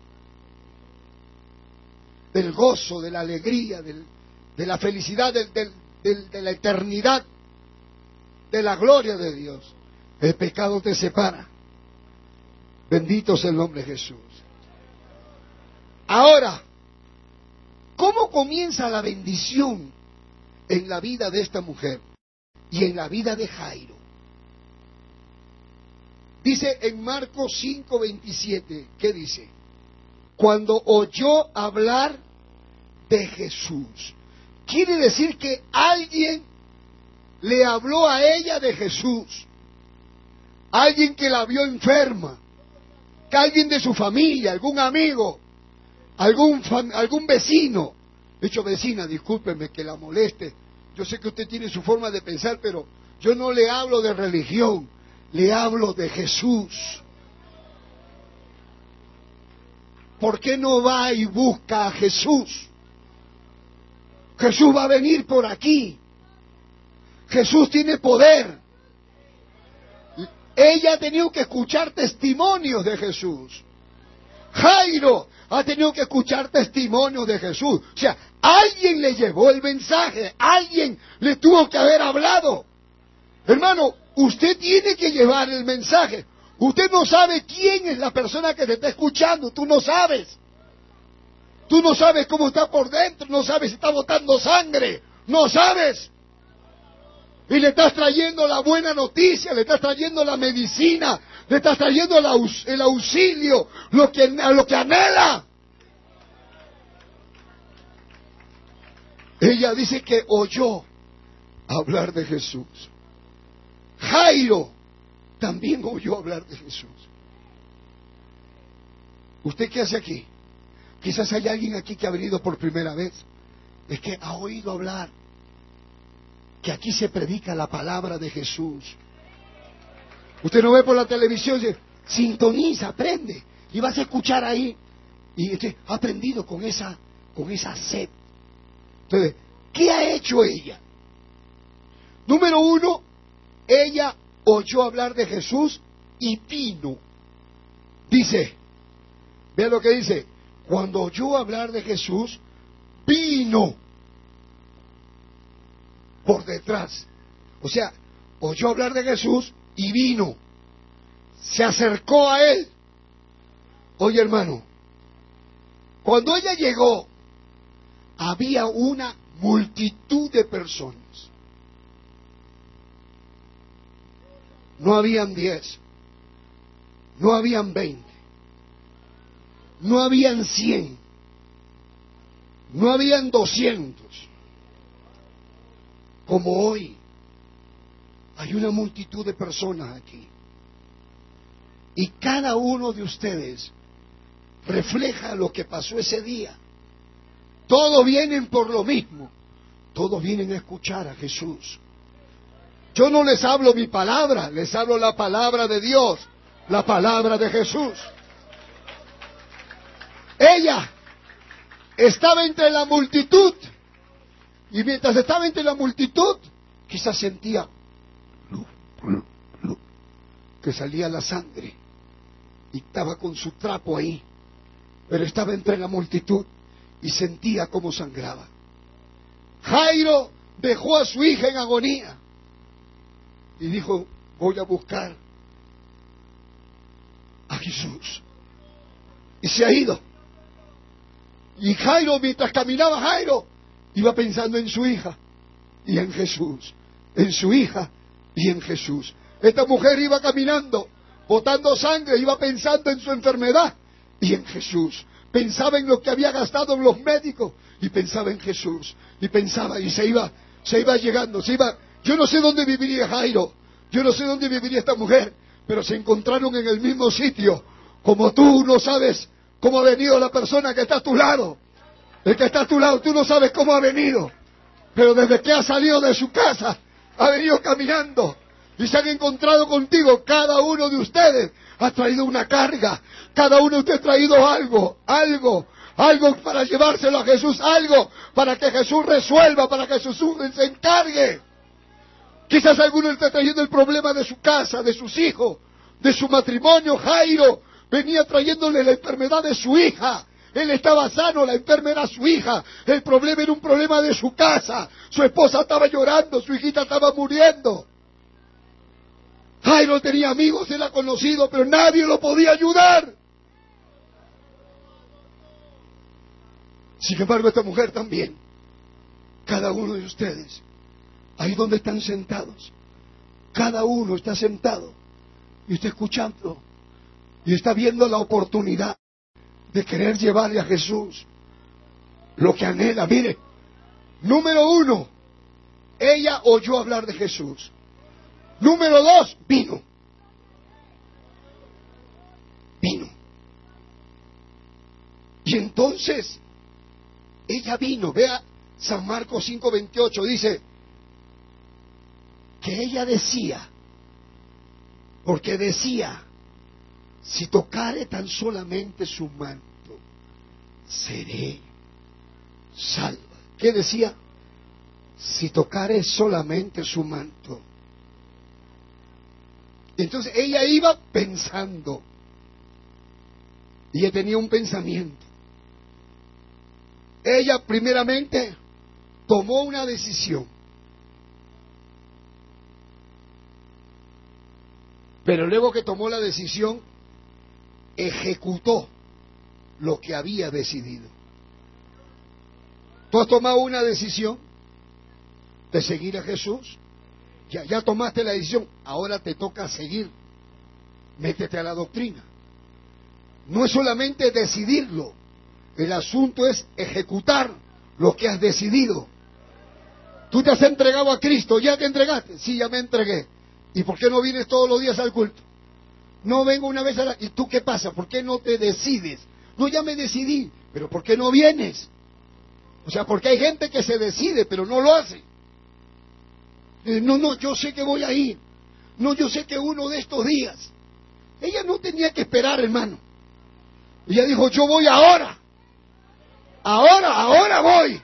Del gozo, de la alegría, de la felicidad, de la eternidad, de la gloria de Dios. El pecado te separa. Bendito sea el nombre de Jesús. Ahora, ¿cómo comienza la bendición en la vida de esta mujer y en la vida de Jairo? Dice en Marcos 5:27, ¿qué dice? Cuando oyó hablar de Jesús. Quiere decir que alguien le habló a ella de Jesús. Alguien que la vio enferma. Que alguien de su familia, algún amigo, algún vecino. De hecho, vecina, discúlpeme que la moleste. Yo sé que usted tiene su forma de pensar, pero yo no le hablo de religión. Le hablo de Jesús. ¿Por qué no va y busca a Jesús? Jesús va a venir por aquí. Jesús tiene poder. Ella ha tenido que escuchar testimonios de Jesús. Jairo ha tenido que escuchar testimonios de Jesús. O sea, alguien le llevó el mensaje. Alguien le tuvo que haber hablado. Hermano, usted tiene que llevar el mensaje. Usted no sabe quién es la persona que te está escuchando. Tú no sabes. Tú no sabes cómo está por dentro. No sabes si está botando sangre. No sabes. Y le estás trayendo la buena noticia. Le estás trayendo la medicina. Le estás trayendo el auxilio. Lo que anhela. Ella dice que oyó hablar de Jesús. Jairo también oyó hablar de Jesús. ¿Usted qué hace aquí? Quizás hay alguien aquí que ha venido por primera vez. Es que ha oído hablar que aquí se predica la palabra de Jesús. Usted no ve por la televisión, sintoniza, aprende, y vas a escuchar ahí. Y usted ha aprendido con esa sed. Entonces, ¿qué ha hecho ella? Número uno, ella oyó hablar de Jesús y vino. Dice, vea lo que dice, cuando oyó hablar de Jesús, vino por detrás. O sea, oyó hablar de Jesús y vino. Se acercó a él. Oye, hermano, cuando ella llegó, había una multitud de personas. No habían 10, no habían 20, no habían 100. No habían 200, como hoy. Hay una multitud de personas aquí. Y cada uno de ustedes refleja lo que pasó ese día. Todos vienen por lo mismo. Todos vienen a escuchar a Jesús. Yo no les hablo mi palabra, les hablo la palabra de Dios, la palabra de Jesús. Ella estaba entre la multitud, y mientras estaba entre la multitud, quizás sentía que salía la sangre, y estaba con su trapo ahí, pero estaba entre la multitud y sentía cómo sangraba. Jairo dejó a su hija en agonía y dijo: voy a buscar a Jesús. Y se ha ido. Y Jairo, mientras caminaba Jairo, iba pensando en su hija y en Jesús. En su hija y en Jesús. Esta mujer iba caminando, botando sangre, iba pensando en su enfermedad y en Jesús. Pensaba en lo que había gastado en los médicos y pensaba en Jesús. Y pensaba, y se iba llegando, Yo no sé dónde viviría Jairo, yo no sé dónde viviría esta mujer, pero se encontraron en el mismo sitio. Como tú no sabes cómo ha venido la persona que está a tu lado. El que está a tu lado, tú no sabes cómo ha venido. Pero desde que ha salido de su casa, ha venido caminando. Y se han encontrado contigo. Cada uno de ustedes ha traído una carga. Cada uno de ustedes ha traído algo para llevárselo a Jesús. Algo para que Jesús resuelva, para que Jesús se encargue. Quizás alguno está trayendo el problema de su casa, de sus hijos, de su matrimonio. Jairo venía trayéndole la enfermedad de su hija. Él estaba sano, la enferma era su hija. El problema era un problema de su casa. Su esposa estaba llorando, su hijita estaba muriendo. Jairo tenía amigos, él ha conocido, pero nadie lo podía ayudar. Sin embargo, esta mujer también. Cada uno de ustedes, ahí donde están sentados, cada uno está sentado y está escuchando y está viendo la oportunidad de querer llevarle a Jesús lo que anhela. Mire, número 1, ella oyó hablar de Jesús. Número 2, vino. Y entonces, ella vino. Vea San Marcos 5:28, dice que ella decía, porque decía: si tocare tan solamente su manto, seré salva. ¿Qué decía? Si tocare solamente su manto. Entonces ella iba pensando. Y ella tenía un pensamiento. Ella primeramente tomó una decisión. Pero luego que tomó la decisión, ejecutó lo que había decidido. ¿Tú has tomado una decisión de seguir a Jesús? Ya tomaste la decisión, ahora te toca seguir. Métete a la doctrina. No es solamente decidirlo, el asunto es ejecutar lo que has decidido. Tú te has entregado a Cristo, ¿ya te entregaste? Sí, ya me entregué. ¿Y por qué no vienes todos los días al culto? No vengo una vez a la... ¿Y tú qué pasa? ¿Por qué no te decides? No, ya me decidí, pero ¿por qué no vienes? O sea, porque hay gente que se decide, pero no lo hace. No, yo sé que voy a ir. No, yo sé que uno de estos días. Ella no tenía que esperar, hermano. Ella dijo: yo voy ahora. Ahora voy.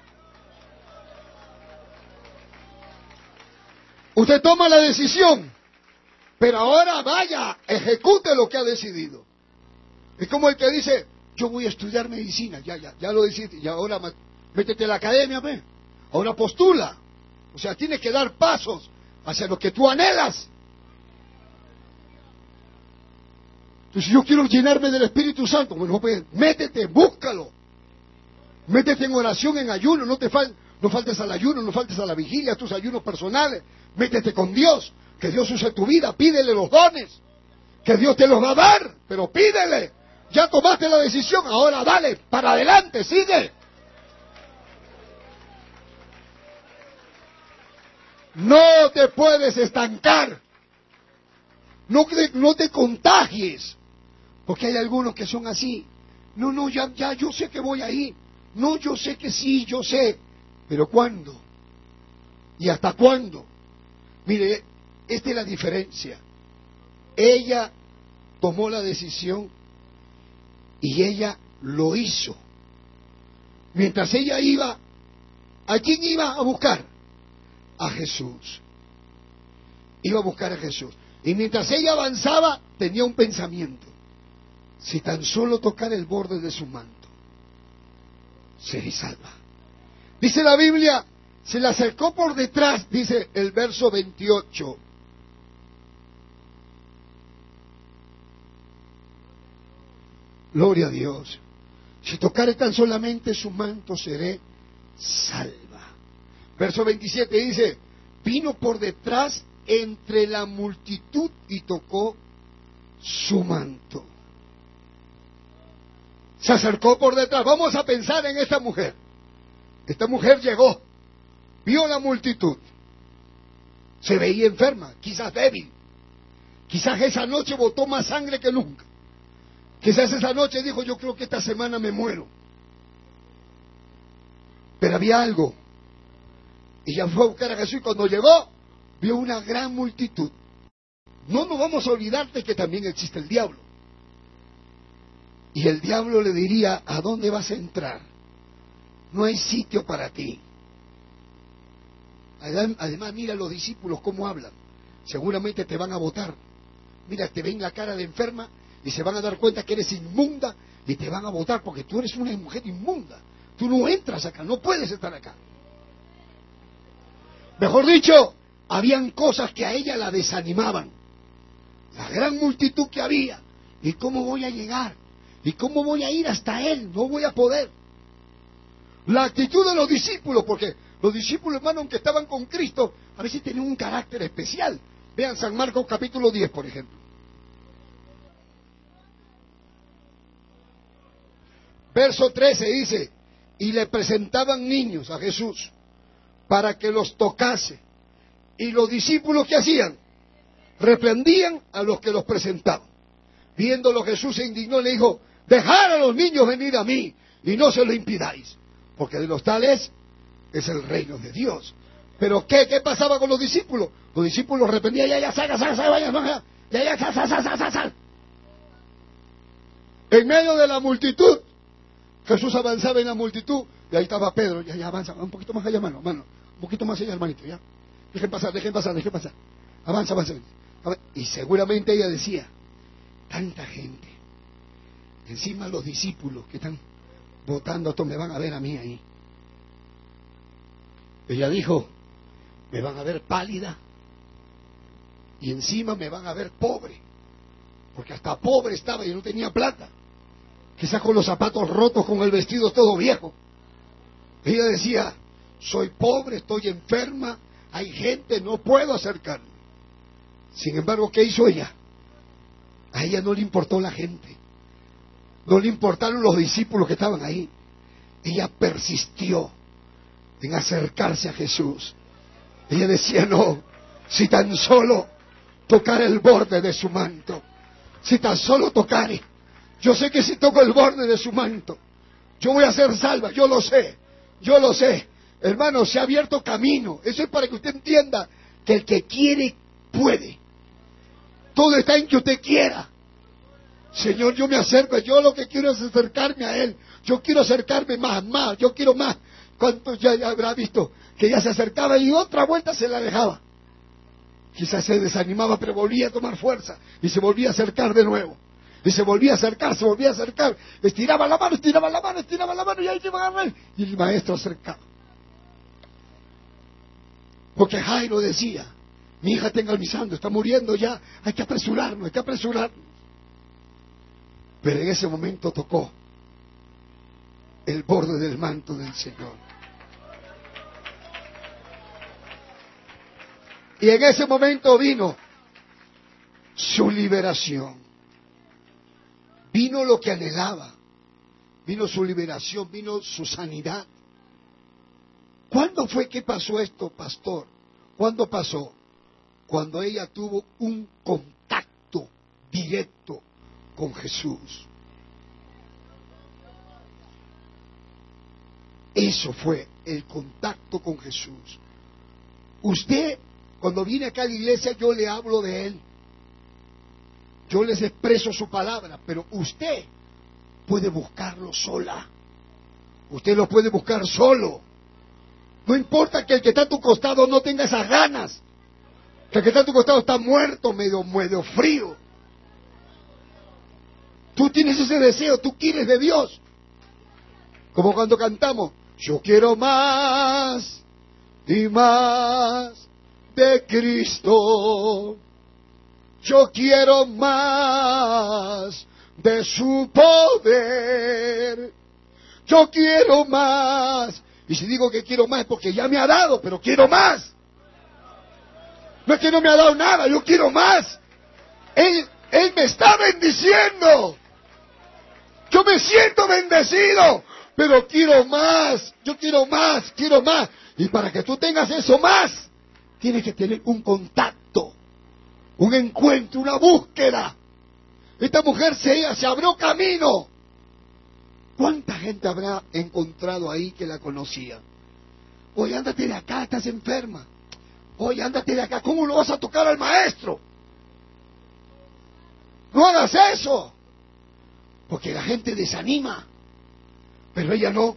Usted toma la decisión, pero ahora vaya, ejecute lo que ha decidido. Es como el que dice: yo voy a estudiar medicina. Ya lo decidiste. Y ahora métete a la academia, ¿ve? Ahora postula. O sea, tienes que dar pasos hacia lo que tú anhelas. Entonces, yo quiero llenarme del Espíritu Santo. Bueno, pues, métete, búscalo. Métete en oración, en ayuno. No faltes al ayuno, no faltes a la vigilia, a tus ayunos personales. Métete con Dios. Que Dios use tu vida. Pídele los dones. Que Dios te los va a dar. Pero pídele. Ya tomaste la decisión. Ahora dale, para adelante, sigue. No te puedes estancar. No te contagies. Porque hay algunos que son así. No, ya yo sé que voy ahí. No, yo sé que sí, yo sé. Pero ¿cuándo? ¿Y hasta cuándo? Mire, esta es la diferencia. Ella tomó la decisión y ella lo hizo. Mientras ella iba, ¿a quién iba a buscar? A Jesús. Iba a buscar a Jesús. Y mientras ella avanzaba, tenía un pensamiento. Si tan solo tocar el borde de su manto, seré salva. Dice la Biblia, se le acercó por detrás, dice el verso 28. Gloria a Dios. Si tocare tan solamente su manto, seré salva. Verso 27 dice, vino por detrás entre la multitud y tocó su manto. Se acercó por detrás. Vamos a pensar en esta mujer. Esta mujer llegó, vio la multitud, se veía enferma, quizás débil. Quizás esa noche botó más sangre que nunca. Quizás esa noche dijo, yo creo que esta semana me muero. Pero había algo. Ella fue a buscar a Jesús y cuando llegó, vio una gran multitud. No nos vamos a olvidar de que también existe el diablo. Y el diablo le diría, ¿a dónde vas a entrar? No hay sitio para ti. Además, mira los discípulos cómo hablan. Seguramente te van a botar. Mira, te ven la cara de enferma y se van a dar cuenta que eres inmunda y te van a botar porque tú eres una mujer inmunda. Tú no entras acá, no puedes estar acá. Mejor dicho, habían cosas que a ella la desanimaban. La gran multitud que había. ¿Y cómo voy a llegar? ¿Y cómo voy a ir hasta él? No voy a poder. La actitud de los discípulos, porque los discípulos, hermanos, aunque estaban con Cristo, a veces tenían un carácter especial. Vean San Marcos capítulo 10, por ejemplo. Verso 13 dice, y le presentaban niños a Jesús para que los tocase. Y los discípulos, ¿qué hacían? Reprendían a los que los presentaban. Viéndolo, Jesús se indignó y le dijo, dejad a los niños venir a mí y no se lo impidáis, porque de los tales es el reino de Dios. Pero ¿qué pasaba con los discípulos? Los discípulos reprendían, ya, salga, vaya, ya, sal. En medio de la multitud, Jesús avanzaba en la multitud, y ahí estaba Pedro, ya avanza, un poquito más allá, mano, un poquito más allá, hermanito, ya. Dejen pasar. Avanza. Y seguramente ella decía, tanta gente, encima los discípulos que están votando, me van a ver a mí ahí. Ella dijo, me van a ver pálida y encima me van a ver pobre, porque hasta pobre estaba y no tenía plata, quizás con los zapatos rotos, con el vestido todo viejo. Ella decía, soy pobre, estoy enferma, hay gente, no puedo acercarme. Sin embargo, ¿qué hizo ella? A ella no le importó la gente, no le importaron los discípulos que estaban ahí. Ella persistió en acercarse a Jesús. Ella decía, no, si tan solo tocar el borde de su manto, si tan solo tocare, yo sé que si toco el borde de su manto, yo voy a ser salva, yo lo sé. Hermano, se ha abierto camino. Eso es para que usted entienda que el que quiere, puede. Todo está en que usted quiera. Señor, yo me acerco, yo lo que quiero es acercarme a Él. Yo quiero acercarme más, yo quiero más. ¿Cuántos ya habrá visto que ella se acercaba y otra vuelta se la dejaba? Quizás se desanimaba, pero volvía a tomar fuerza y se volvía a acercar de nuevo. Y se volvía a acercar, estiraba la mano y ahí iba a agarrar. Y el maestro acercaba. Porque Jairo decía, mi hija está engalmizando, está muriendo ya, hay que apresurarnos. Pero en ese momento tocó el borde del manto del Señor. Y en ese momento vino su liberación. Vino lo que anhelaba. Vino su liberación, vino su sanidad. ¿Cuándo fue que pasó esto, pastor? ¿Cuándo pasó? Cuando ella tuvo un contacto directo con Jesús. Eso fue el contacto con Jesús. Usted, cuando viene acá a la iglesia, yo le hablo de Él. Yo les expreso su palabra, pero usted puede buscarlo sola. Usted lo puede buscar solo. No importa que el que está a tu costado no tenga esas ganas. Que el que está a tu costado está muerto, medio frío. Tú tienes ese deseo, tú quieres de Dios. Como cuando cantamos, yo quiero más y más de Cristo. Yo quiero más de su poder. Yo quiero más. Y si digo que quiero más es porque ya me ha dado, pero quiero más. No es que no me ha dado nada, yo quiero más. Él me está bendiciendo. Yo me siento bendecido, pero quiero más. Yo quiero más, quiero más. Y para que tú tengas eso más, tienes que tener un contacto, un encuentro, una búsqueda. Esta mujer se abrió camino. ¿Cuánta gente habrá encontrado ahí que la conocía? Oye, ándate de acá, estás enferma. Oye, ándate de acá, ¿cómo lo vas a tocar al maestro? No hagas eso. Porque la gente desanima. Pero ella no.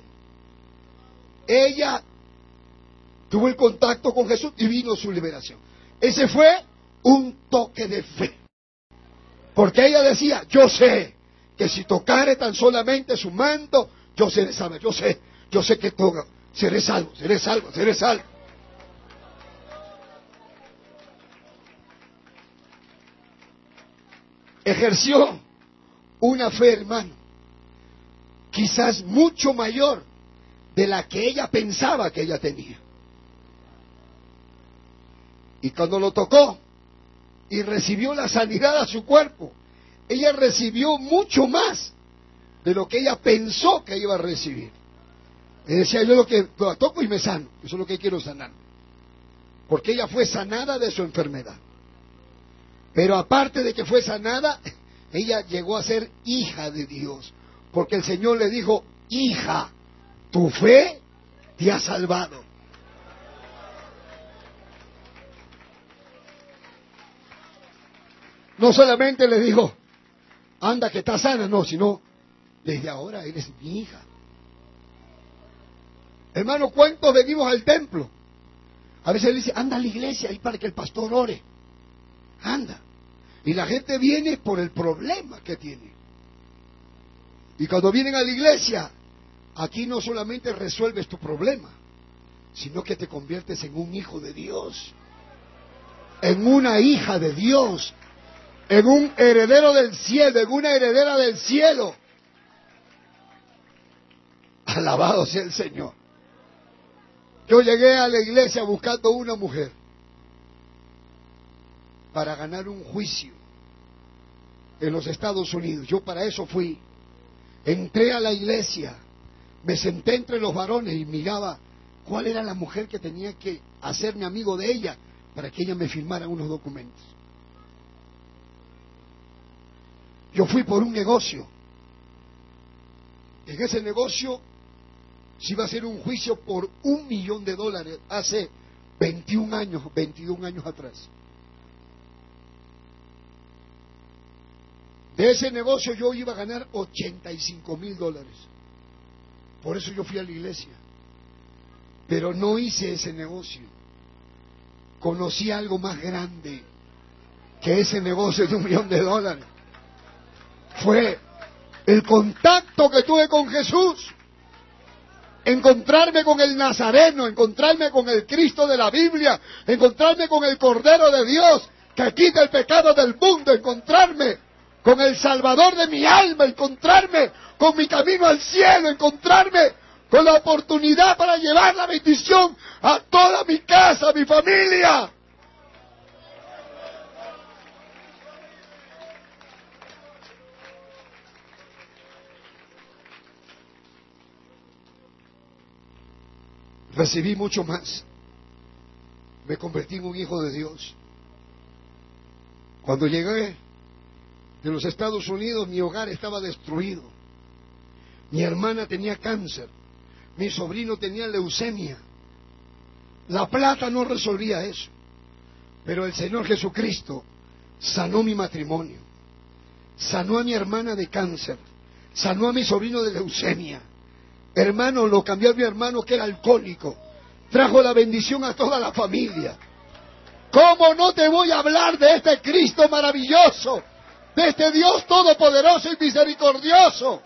Ella tuvo el contacto con Jesús y vino su liberación. Ese fue un toque de fe. Porque ella decía, yo sé que si tocare tan solamente su manto, yo seré salvo, yo sé que toca, seré salvo. Ejerció una fe, hermano, quizás mucho mayor de la que ella pensaba que ella tenía. Y cuando lo tocó y recibió la sanidad a su cuerpo, ella recibió mucho más de lo que ella pensó que iba a recibir. Y decía, yo lo toco y me sano, eso es lo que quiero sanar. Porque ella fue sanada de su enfermedad. Pero aparte de que fue sanada, ella llegó a ser hija de Dios. Porque el Señor le dijo, hija, tu fe te ha salvado. No solamente le dijo, anda que está sana, no, sino, desde ahora eres mi hija. Hermano, ¿cuántos venimos al templo? A veces le dice, anda a la iglesia ahí para que el pastor ore. Anda. Y la gente viene por el problema que tiene. Y cuando vienen a la iglesia, aquí no solamente resuelves tu problema, sino que te conviertes en un hijo de Dios, en una hija de Dios, en un heredero del cielo, en una heredera del cielo. Alabado sea el Señor. Yo llegué a la iglesia buscando una mujer para ganar un juicio en los Estados Unidos. Yo para eso fui. Entré a la iglesia, me senté entre los varones y miraba cuál era la mujer que tenía que hacerme amigo de ella para que ella me firmara unos documentos. Yo fui por un negocio. En ese negocio se iba a hacer un juicio por $1 millón hace 21 años atrás. De ese negocio yo iba a ganar $85,000. Por eso yo fui a la iglesia. Pero no hice ese negocio. Conocí algo más grande que ese negocio de $1 millón. Fue el contacto que tuve con Jesús. Encontrarme con el Nazareno, encontrarme con el Cristo de la Biblia, encontrarme con el Cordero de Dios que quita el pecado del mundo, encontrarme con el Salvador de mi alma, encontrarme con mi camino al cielo, encontrarme con la oportunidad para llevar la bendición a toda mi casa, a mi familia. Recibí mucho más. me convertí en un hijo de Dios. Cuando llegué de los Estados Unidos, mi hogar estaba destruido. Mi hermana tenía cáncer. Mi sobrino tenía leucemia. La plata no resolvía eso. Pero el Señor Jesucristo sanó mi matrimonio. Sanó a mi hermana de cáncer. Sanó a mi sobrino de leucemia. Hermano, lo cambió a mi hermano que era alcohólico. Trajo la bendición a toda la familia. ¿Cómo no te voy a hablar de este Cristo maravilloso? De este Dios todopoderoso y misericordioso.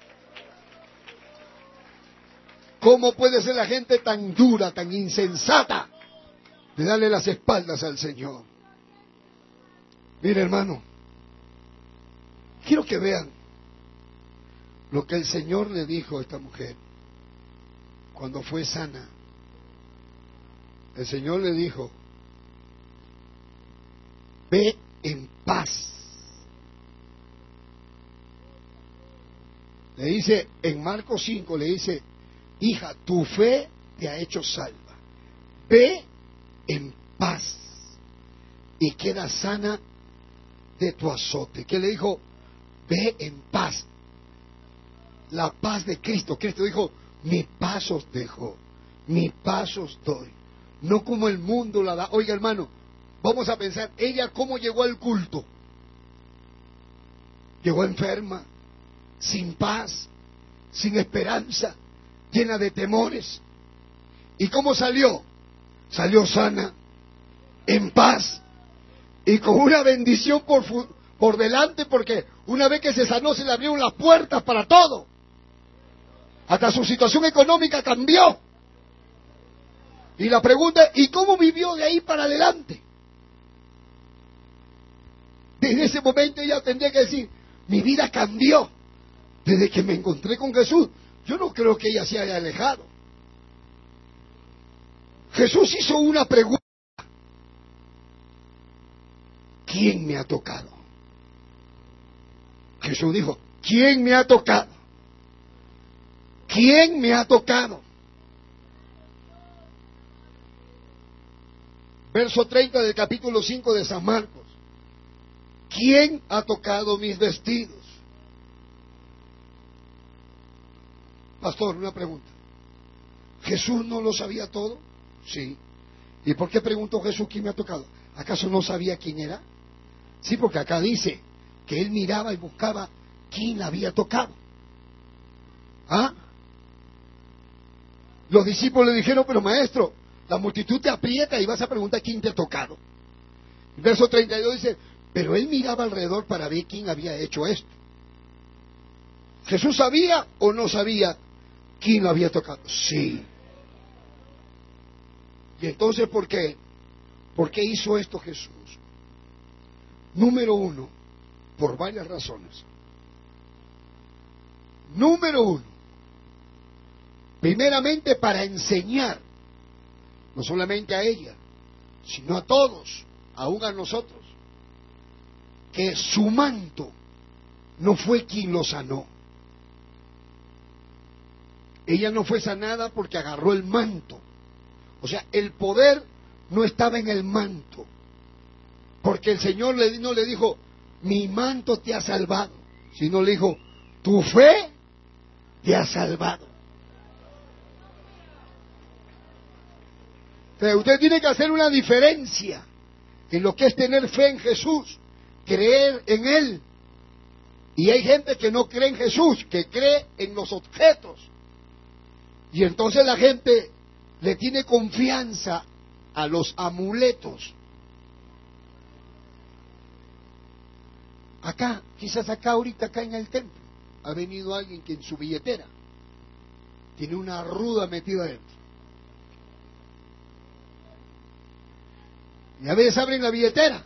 ¿Cómo puede ser la gente tan dura, tan insensata, de darle las espaldas al Señor? Mire, hermano, quiero que vean lo que el Señor le dijo a esta mujer cuando fue sana. El Señor le dijo: ve en paz. Le dice en Marcos 5, le dice: hija, tu fe te ha hecho salva. Ve en paz y queda sana de tu azote. ¿Qué le dijo? Ve en paz. La paz de Cristo. Cristo dijo: mi paz os dejo, mi paz os doy. No como el mundo la da. Oiga, hermano, vamos a pensar, ella cómo llegó al culto. Llegó enferma, sin paz, sin esperanza, llena de temores. ¿Y cómo salió? Salió sana, en paz y con una bendición por delante, porque una vez que se sanó se le abrieron las puertas para todo. Hasta su situación económica cambió. Y la pregunta es: ¿y cómo vivió de ahí para adelante? Desde ese momento ella tendría que decir: mi vida cambió desde que me encontré con Jesús. Yo no creo que ella se haya alejado. Jesús hizo una pregunta: ¿quién me ha tocado? Jesús dijo: ¿quién me ha tocado? ¿Quién me ha tocado? Verso 30 del capítulo 5 de San Marcos. ¿Quién ha tocado mis vestidos? Pastor, una pregunta. ¿Jesús no lo sabía todo? Sí. ¿Y por qué preguntó Jesús quién me ha tocado? ¿Acaso no sabía quién era? Sí, porque acá dice que él miraba y buscaba quién la había tocado. ¿Ah? Los discípulos le dijeron: pero maestro, la multitud te aprieta y vas a preguntar quién te ha tocado. Verso 32 dice: pero él miraba alrededor para ver quién había hecho esto. ¿Jesús sabía o no sabía quién lo había tocado? Sí. Y entonces, ¿por qué? ¿Por qué hizo esto Jesús? Número uno, por varias razones. Número uno, primeramente para enseñar, no solamente a ella, sino a todos, aún a nosotros, que su manto no fue quien lo sanó. Ella no fue sanada porque agarró el manto. O sea, el poder no estaba en el manto. Porque el Señor no le dijo: mi manto te ha salvado. Sino le dijo: tu fe te ha salvado. Pero usted tiene que hacer una diferencia en lo que es tener fe en Jesús, creer en Él. Y hay gente que no cree en Jesús, que cree en los objetos. Y entonces la gente le tiene confianza a los amuletos. Acá, quizás acá ahorita, acá en el templo, ha venido alguien que en su billetera tiene una ruda metida dentro. Y a veces abren la billetera,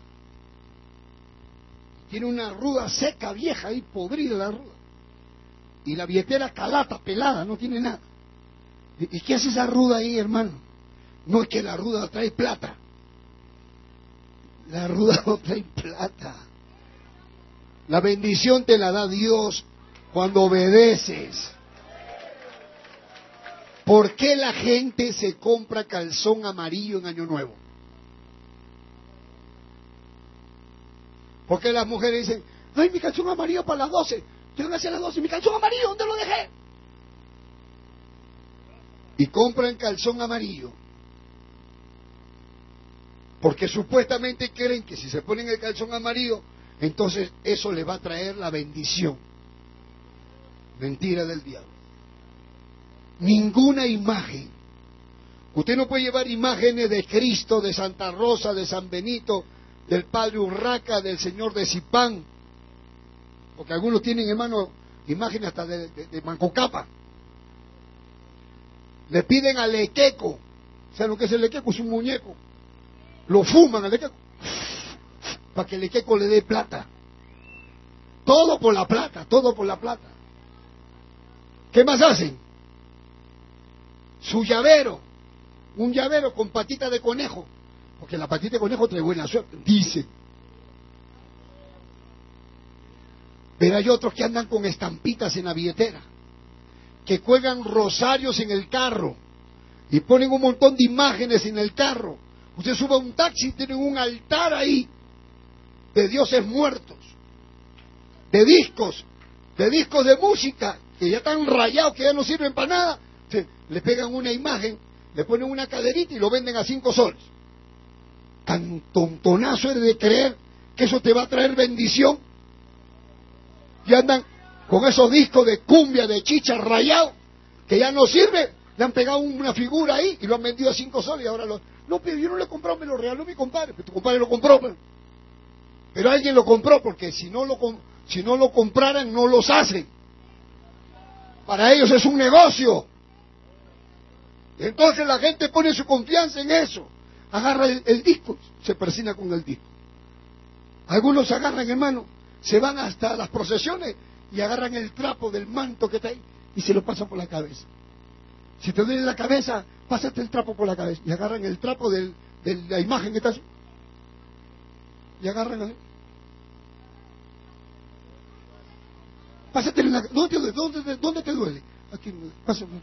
tiene una ruda seca, vieja, ahí podrida la ruda. Y la billetera calata, pelada, no tiene nada. ¿Y qué hace esa ruda ahí, hermano? No es que la ruda trae plata. La ruda no trae plata. La bendición te la da Dios cuando obedeces. ¿Por qué la gente se compra calzón amarillo en Año Nuevo? Porque las mujeres dicen, ay, mi calzón amarillo para las 12. Llegan a ser las 12, mi calzón amarillo, ¿dónde lo dejé? Y compran calzón amarillo. Porque supuestamente creen que si se ponen el calzón amarillo, entonces eso les va a traer la bendición. Mentira del diablo. Ninguna imagen. Usted no puede llevar imágenes de Cristo, de Santa Rosa, de San Benito, del Padre Urraca, del Señor de Zipán. Porque algunos tienen, hermano, imágenes hasta de Mancocapa. Le piden al lequeco. ¿Saben lo que es el lequeco? Es un muñeco. Lo fuman al lequeco para que el lequeco le dé plata. Todo por la plata, todo por la plata. ¿Qué más hacen? Su llavero, un llavero con patita de conejo, porque la patita de conejo trae buena suerte, dice. Pero hay otros que andan con estampitas en la billetera, que cuelgan rosarios en el carro y ponen un montón de imágenes en el carro. Usted sube a un taxi y tienen un altar ahí de dioses muertos, de discos de música que ya están rayados, que ya no sirven para nada. Le pegan una imagen, le ponen una caderita y lo venden a 5 soles. Tan tontonazo eres de creer que eso te va a traer bendición. Y andan con esos discos de cumbia, de chicha rayados, que ya no sirve. Le han pegado una figura ahí y lo han vendido a 5 soles y ahora no, pero yo no lo he comprado, me lo regaló mi compadre. Pero tu compadre lo compró, pero alguien lo compró, porque si no lo compraran no los hacen. Para ellos es un negocio. Entonces la gente pone su confianza en eso. Agarra el disco, se persina con el disco. Algunos agarran, hermano, se van hasta las procesiones y agarran el trapo del manto que está ahí y se lo pasan por la cabeza. Si te duele la cabeza, pásate el trapo por la cabeza. Y agarran el trapo de la imagen que está así. Y agarran ahí. Pásate en la... ¿Dónde te duele? Aquí, pásame.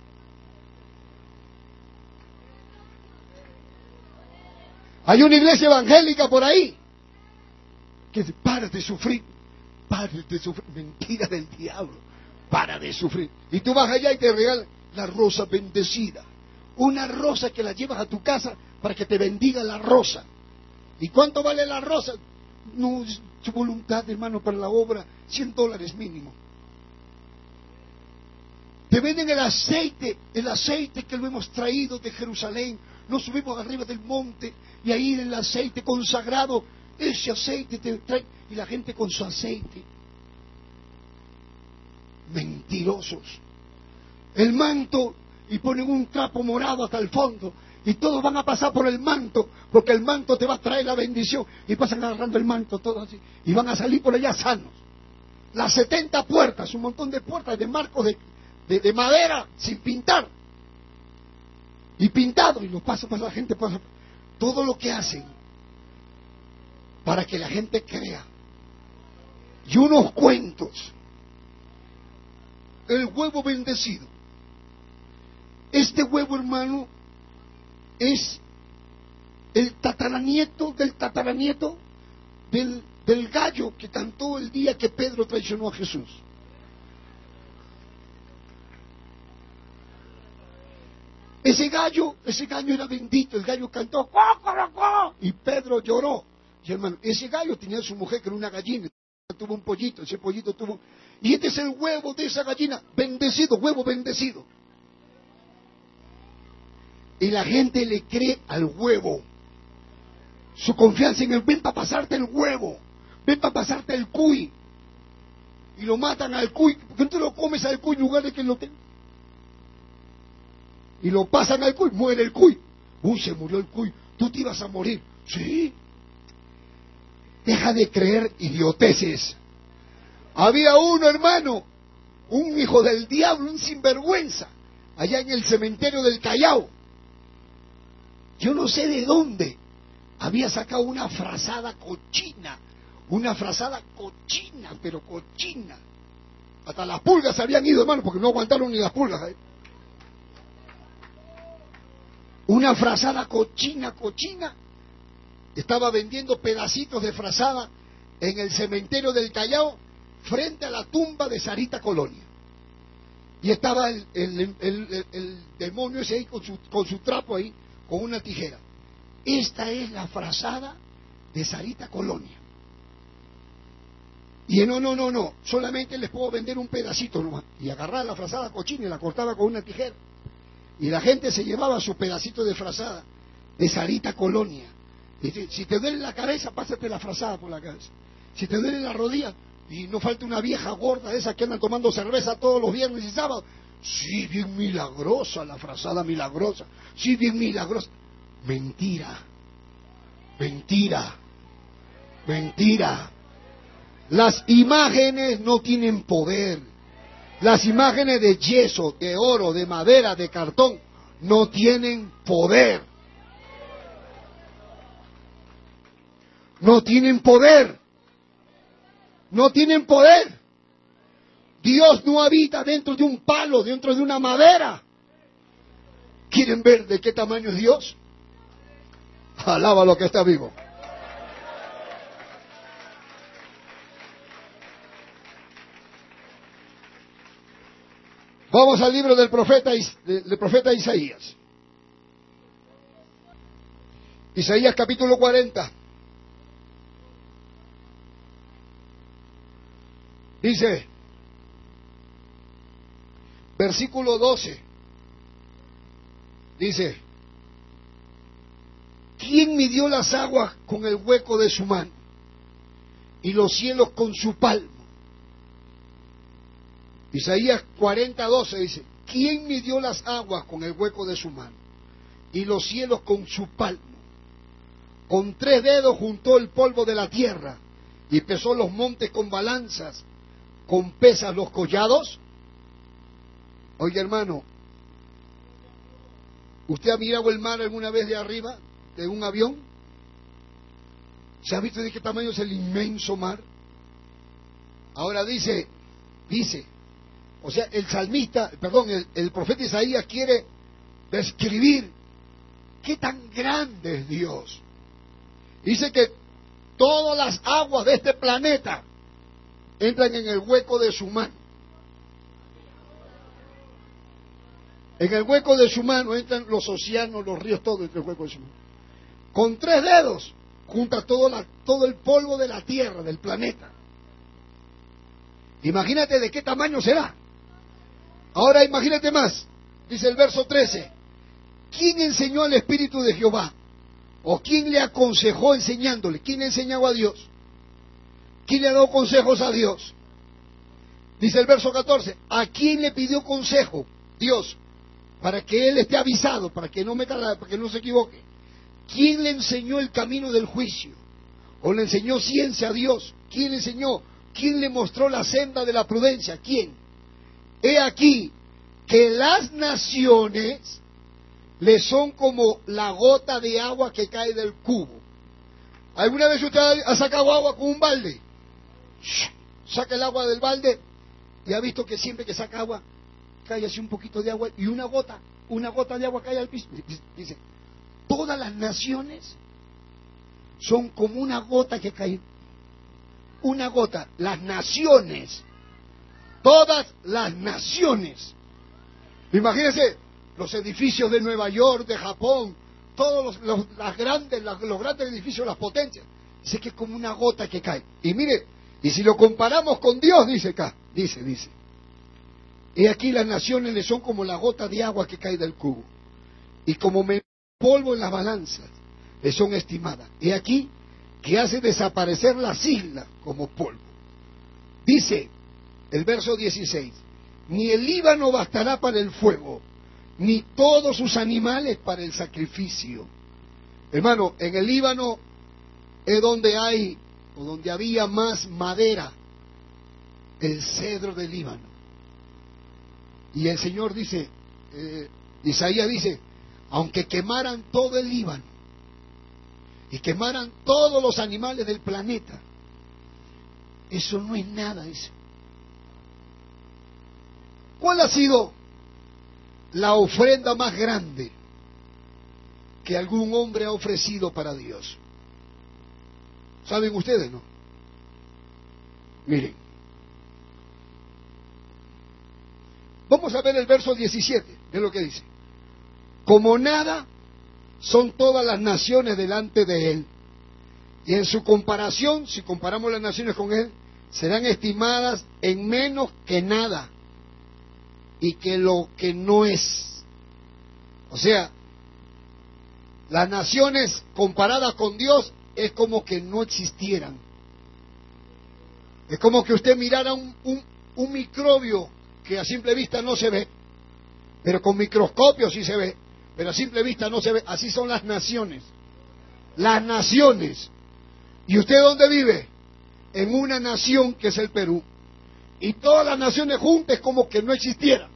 Hay una iglesia evangélica por ahí que dice, para de sufrir. Mentira del diablo. Para de sufrir. Y tú vas allá y te regalan la rosa bendecida. Una rosa que la llevas a tu casa para que te bendiga la rosa. ¿Y cuánto vale la rosa? No, es su voluntad, hermano, para la obra, $100 mínimo. Te venden el aceite que lo hemos traído de Jerusalén. Nos subimos arriba del monte y ahí el aceite consagrado, ese aceite te trae, y la gente con su aceite. Mentirosos. El manto, y ponen un trapo morado hasta el fondo, y todos van a pasar por el manto, porque el manto te va a traer la bendición, y pasan agarrando el manto todos así, y van a salir por allá sanos. Las 70 puertas, un montón de puertas de marcos de madera sin pintar, y pintado, y lo pasa la gente, pasa todo lo que hacen para que la gente crea. Y unos cuentos. El huevo bendecido. Este huevo, hermano, es el tataranieto del gallo que cantó el día que Pedro traicionó a Jesús. Ese gallo era bendito, el gallo cantó ¡Cócoroco! Y Pedro lloró. Y hermano, ese gallo tenía a su mujer que era una gallina, tuvo un pollito, ese pollito tuvo... Y este es el huevo de esa gallina, bendecido, huevo bendecido. Y la gente le cree al huevo. Su confianza en el, ven para pasarte el huevo, ven para pasarte el cuy. Y lo matan al cuy, ¿por qué no te lo comes al cuy en lugar de que lo tenga? Y lo pasan al cuy, muere el cuy. Uy, se murió el cuy, tú te ibas a morir. Sí. Deja de creer idioteces. Había uno, hermano, un hijo del diablo, un sinvergüenza, allá en el cementerio del Callao. Yo no sé de dónde había sacado una frazada cochina, pero cochina. Hasta las pulgas habían ido, hermano, porque no aguantaron ni las pulgas. Una frazada cochina. Estaba vendiendo pedacitos de frazada en el cementerio del Callao, frente a la tumba de Sarita Colonia. Y estaba el demonio ese ahí con su trapo ahí, con una tijera. Esta es la frazada de Sarita Colonia. Y no, solamente les puedo vender un pedacito nomás. Y agarraba la frazada cochina y la cortaba con una tijera. Y la gente se llevaba su pedacito de frazada de Sarita Colonia. Y dice, si te duele la cabeza, pásate la frazada por la cabeza. Si te duele la rodilla, y no falta una vieja gorda de esas que andan tomando cerveza todos los viernes y sábados. Sí, bien milagrosa la frazada, milagrosa. Sí, bien milagrosa. Mentira. Mentira. Mentira. Las imágenes no tienen poder. Las imágenes de yeso, de oro, de madera, de cartón, no tienen poder. No tienen poder. No tienen poder. Dios no habita dentro de un palo, dentro de una madera. ¿Quieren ver de qué tamaño es Dios? Alaba lo que está vivo. Vamos al libro del profeta Isaías. Isaías capítulo 40. Dice, versículo 12, dice, ¿quién midió las aguas con el hueco de su mano y los cielos con su palmo? Isaías 40:12 dice, ¿quién midió las aguas con el hueco de su mano y los cielos con su palmo? Con 3 dedos juntó el polvo de la tierra y pesó los montes con balanzas, con pesas los collados. Oye, hermano, ¿usted ha mirado el mar alguna vez de arriba, de un avión? ¿Se ha visto de qué tamaño es el inmenso mar? Ahora dice, o sea, el salmista, perdón, el profeta Isaías quiere describir qué tan grande es Dios. Dice que todas las aguas de este planeta entran en el hueco de su mano. En el hueco de su mano entran los océanos, los ríos, todo entre el hueco de su mano. Con 3 dedos junta todo el polvo de la tierra, del planeta. Imagínate de qué tamaño será. Ahora imagínate más. Dice el verso 13. ¿Quién enseñó al Espíritu de Jehová? ¿O quién le aconsejó enseñándole? ¿Quién le enseñó a Dios? ¿Quién le ha dado consejos a Dios? Dice el verso 14. ¿A quién le pidió consejo? Dios. Para que él esté avisado, para que no se equivoque. ¿Quién le enseñó el camino del juicio? ¿O le enseñó ciencia a Dios? ¿Quién le enseñó? ¿Quién le mostró la senda de la prudencia? ¿Quién? He aquí que las naciones le son como la gota de agua que cae del cubo. ¿Alguna vez usted ha sacado agua con un balde? Saca el agua del balde y ha visto que siempre que saca agua cae así un poquito de agua y una gota de agua cae al piso. Dice, todas las naciones son como una gota que cae. Una gota, las naciones, todas las naciones. Imagínense los edificios de Nueva York, de Japón, todos los grandes edificios, las potencias. Dice que es como una gota que cae. Y mire, y si lo comparamos con Dios, dice acá, dice. Y aquí las naciones le son como la gota de agua que cae del cubo. Y como polvo en las balanzas, le son estimadas. Y aquí que hace desaparecer las islas como polvo. Dice el verso 16, ni el Líbano bastará para el fuego, ni todos sus animales para el sacrificio. Hermano, en el Líbano es donde había más madera, el cedro del Líbano. Y el Señor dice, Isaías dice, aunque quemaran todo el Líbano y quemaran todos los animales del planeta, eso no es nada eso. ¿Cuál ha sido la ofrenda más grande que algún hombre ha ofrecido para Dios? ¿Saben ustedes, no? Miren. Vamos a ver el verso 17, es lo que dice. Como nada son todas las naciones delante de él. Y en su comparación, si comparamos las naciones con él, serán estimadas en menos que nada. Y que lo que no es. O sea, las naciones comparadas con Dios es como que no existieran. Es como que usted mirara un microbio que a simple vista no se ve, pero con microscopio sí se ve, pero a simple vista no se ve. Así son las naciones. Las naciones. ¿Y usted dónde vive? En una nación que es el Perú. Y todas las naciones juntas es como que no existieran.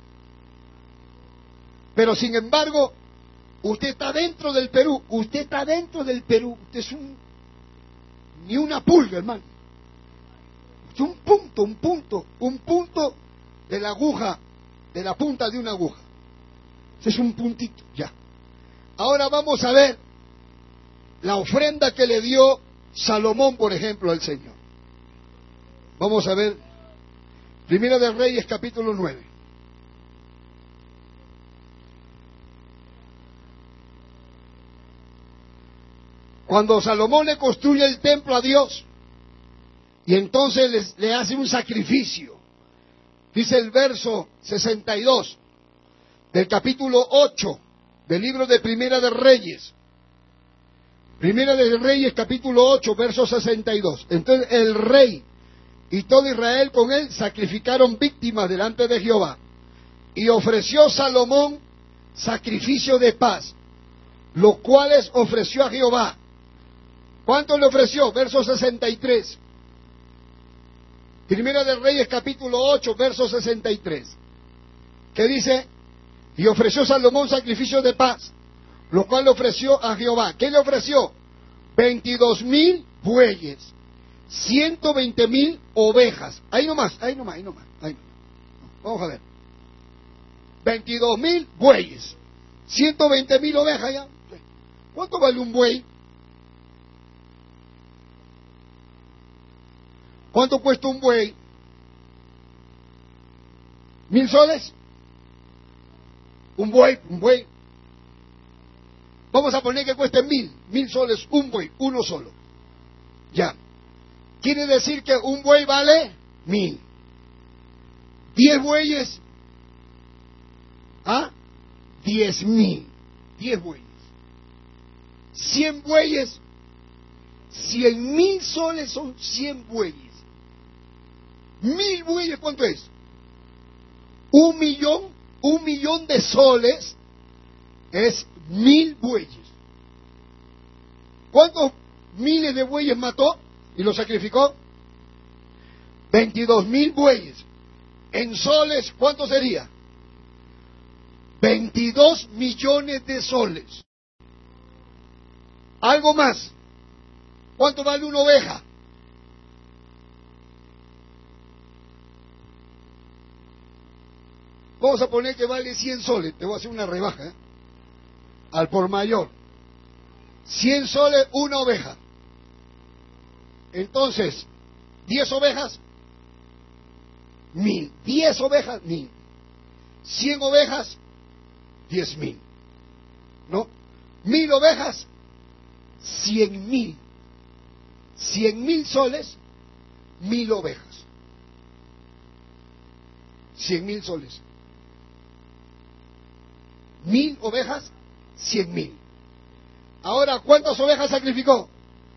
Pero sin embargo, usted está dentro del Perú. Usted está dentro del Perú. Usted es ni una pulga, hermano. Es un punto de la aguja, de la punta de una aguja. Ese es un puntito, ya. Ahora vamos a ver la ofrenda que le dio Salomón, por ejemplo, al Señor. Vamos a ver Primera de Reyes, capítulo 9. Cuando Salomón le construye el templo a Dios, y entonces le hace un sacrificio, dice el verso 62 del capítulo 8 del libro de Primera de Reyes. Primera de Reyes, capítulo 8, verso 62. Entonces el rey y todo Israel con él sacrificaron víctimas delante de Jehová. Y ofreció Salomón sacrificio de paz, los cuales ofreció a Jehová. ¿Cuánto le ofreció? Verso 63. Primera de Reyes, capítulo 8, verso 63. ¿Qué dice? Y ofreció Salomón sacrificio de paz, lo cual le ofreció a Jehová. ¿Qué le ofreció? 22,000 bueyes, 120,000 ovejas. Ahí nomás. Vamos a ver. 22,000 bueyes, 120,000 ovejas ya. ¿Cuánto vale un buey? ¿Cuánto cuesta un buey? 1,000 soles. Un buey. Vamos a poner que cueste 1,000 soles un buey, uno solo. Ya. Quiere decir que un buey vale 1,000. 10 bueyes. 10,000. 10 bueyes. 100 bueyes. 100,000 soles son 100 bueyes. 1,000 bueyes, ¿cuánto es? 1,000,000 de soles es 1,000 bueyes. ¿Cuántos miles de bueyes mató y los sacrificó? 22,000 bueyes. En soles, ¿cuánto sería? 22 millones de soles. Algo más. ¿Cuánto vale una oveja? Vamos a poner que vale 100 soles. Te voy a hacer una rebaja, al por mayor. 100 soles una oveja. Entonces, 10 ovejas, 1,000. 10 ovejas, 1,000. 100 ovejas, 10,000. ¿No? 1,000 ovejas, 100,000. 100,000 soles, 1,000 ovejas. 100,000 soles. 1,000 ovejas, 100,000. Ahora, ¿cuántas ovejas sacrificó?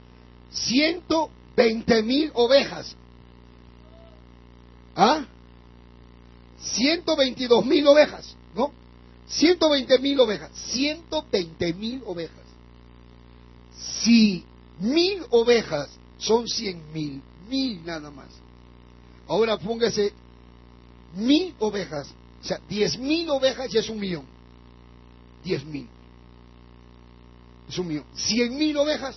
120,000 ovejas. 122,000 ovejas, ¿no? 120,000 ovejas. 120,000 ovejas. Si 1,000 ovejas son 100,000, 1,000 nada más. Ahora póngase 1,000 ovejas, o sea, 10,000 ovejas ya es 1,000,000. 10,000. Es 1,000,000. 100,000 ovejas,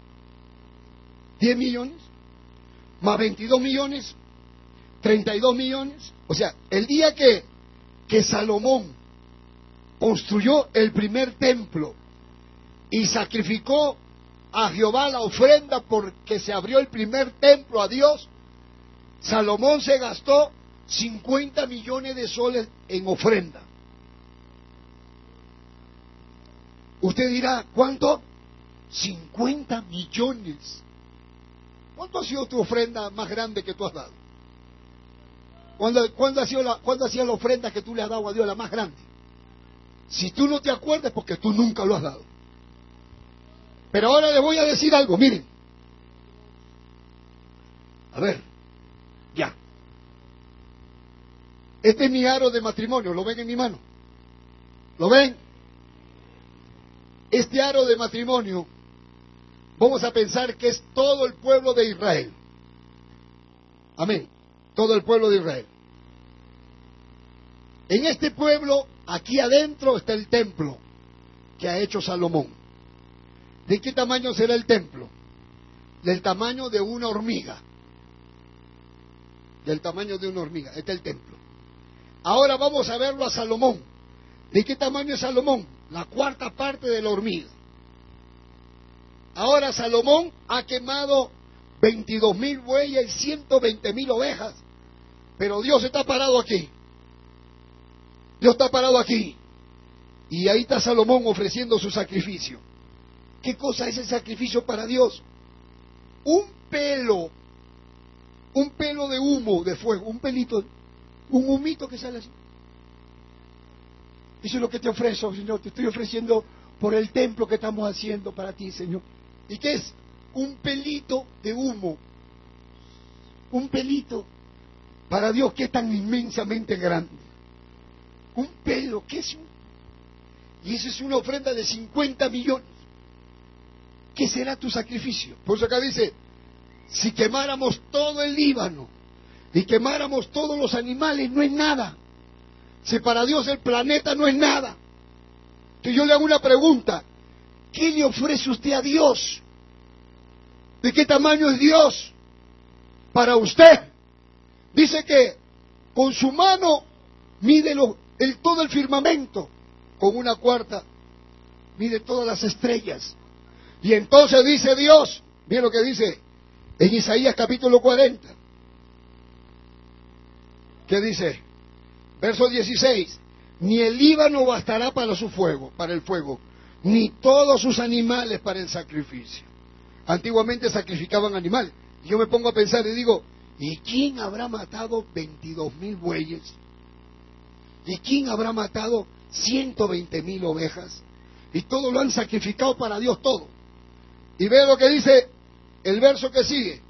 10 millones, más 22 millones, 32 millones. O sea, el día que Salomón construyó el primer templo y sacrificó a Jehová la ofrenda porque se abrió el primer templo a Dios, Salomón se gastó 50 millones de soles en ofrenda. Usted dirá, ¿cuánto? 50 millones. ¿Cuánto ha sido tu ofrenda más grande que tú has dado? ¿Cuándo ha sido la ofrenda que tú le has dado a Dios, la más grande? Si tú no te acuerdas, porque tú nunca lo has dado. Pero ahora les voy a decir algo, miren. A ver, ya. Este es mi aro de matrimonio, ¿lo ven en mi mano? ¿Lo ven? Este aro de matrimonio, vamos a pensar que es todo el pueblo de Israel. Amén. Todo el pueblo de Israel. En este pueblo, aquí adentro está el templo que ha hecho Salomón. ¿De qué tamaño será el templo? Del tamaño de una hormiga. Del tamaño de una hormiga. Este es el templo. Ahora vamos a verlo a Salomón. ¿De qué tamaño es Salomón? La cuarta parte de la hormiga. Ahora Salomón ha quemado 22,000 bueyes y 120,000 ovejas. Pero Dios está parado aquí. Dios está parado aquí. Y ahí está Salomón ofreciendo su sacrificio. ¿Qué cosa es el sacrificio para Dios? Un pelo de humo, de fuego, un pelito, un humito que sale así. Eso es lo que te ofrezco, Señor. Te estoy ofreciendo por el templo que estamos haciendo para ti, Señor. ¿Y qué es? Un pelito de humo. Un pelito. Para Dios, que es tan inmensamente grande. Un pelo, ¿qué es? Y eso es una ofrenda de 50 millones. ¿Qué será tu sacrificio? Por eso acá dice, si quemáramos todo el Líbano y quemáramos todos los animales, no es nada. Si para Dios el planeta no es nada. Que yo le hago una pregunta, ¿qué le ofrece usted a Dios? ¿De qué tamaño es Dios para usted? Dice que con su mano mide todo el firmamento, con una cuarta mide todas las estrellas. Y entonces dice Dios, miren lo que dice en Isaías capítulo 40. ¿Qué dice? Verso 16. Ni el Líbano bastará para su fuego, para el fuego, ni todos sus animales para el sacrificio. Antiguamente sacrificaban animales. Y yo me pongo a pensar y digo, ¿y quién habrá matado 22,000 bueyes? ¿Y quién habrá matado 120,000 ovejas? Y todo lo han sacrificado para Dios, todo. Y ve lo que dice el verso que sigue.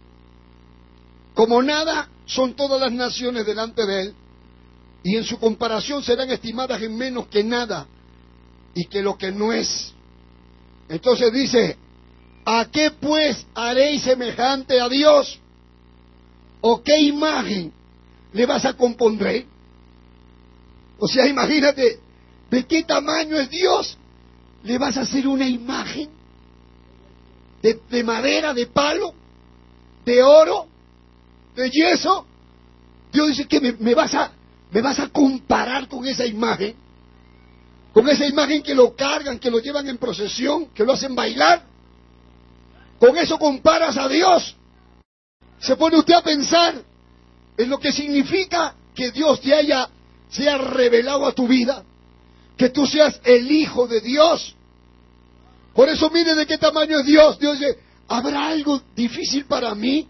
Como nada son todas las naciones delante de él, y en su comparación serán estimadas en menos que nada, y que lo que no es. Entonces dice, ¿a qué pues haréis semejante a Dios? ¿O qué imagen le vas a componer? O sea, imagínate, ¿de qué tamaño es Dios? ¿Le vas a hacer una imagen? ¿De madera, de palo, de oro, de yeso? Dios dice que me vas a comparar con esa imagen. Con esa imagen que lo cargan, que lo llevan en procesión, que lo hacen bailar. Con eso comparas a Dios. Se pone usted a pensar en lo que significa que Dios se ha revelado a tu vida, que tú seas el Hijo de Dios. Por eso mire de qué tamaño es Dios. Dios dice, ¿habrá algo difícil para mí?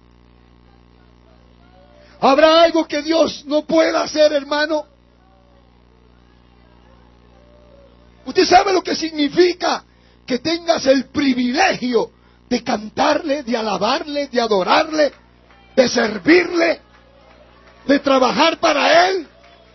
¿Habrá algo que Dios no pueda hacer, hermano? ¿Usted sabe lo que significa que tengas el privilegio de cantarle, de alabarle, de adorarle, de servirle, de trabajar para Él?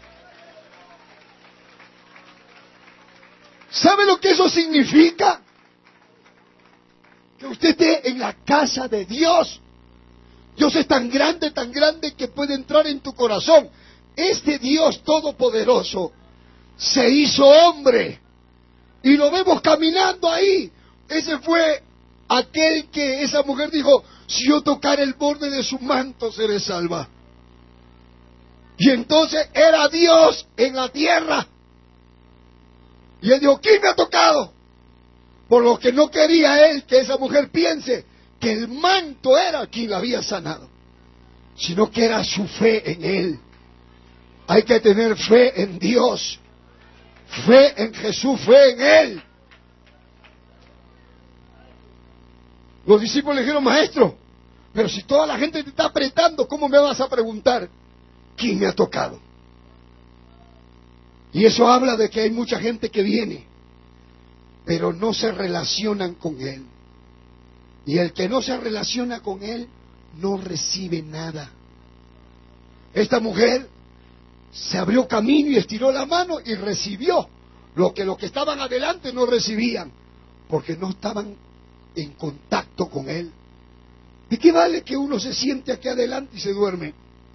¿Sabe lo que eso significa? Que usted esté en la casa de Dios. Dios es tan grande que puede entrar en tu corazón. Este Dios todopoderoso se hizo hombre y lo vemos caminando ahí. Ese fue aquel que esa mujer dijo, si yo tocara el borde de su manto seré salva. Y entonces era Dios en la tierra. Y él dijo, ¿quién me ha tocado? Por lo que no quería él que esa mujer piense que el manto era quien la había sanado. sino que era su fe en Él. Hay que tener fe en Dios, fe en Jesús, fe en Él. Los discípulos le dijeron, maestro, pero si toda la gente te está apretando, ¿cómo me vas a preguntar quién me ha tocado? Y eso habla de que hay mucha gente que viene, pero no se relacionan con Él. Y el que no se relaciona con Él, no recibe nada. Esta mujer se abrió camino y estiró la mano y recibió lo que los que estaban adelante no recibían, porque no estaban en contacto con Él. ¿De qué vale que uno se siente aquí adelante y se duerme?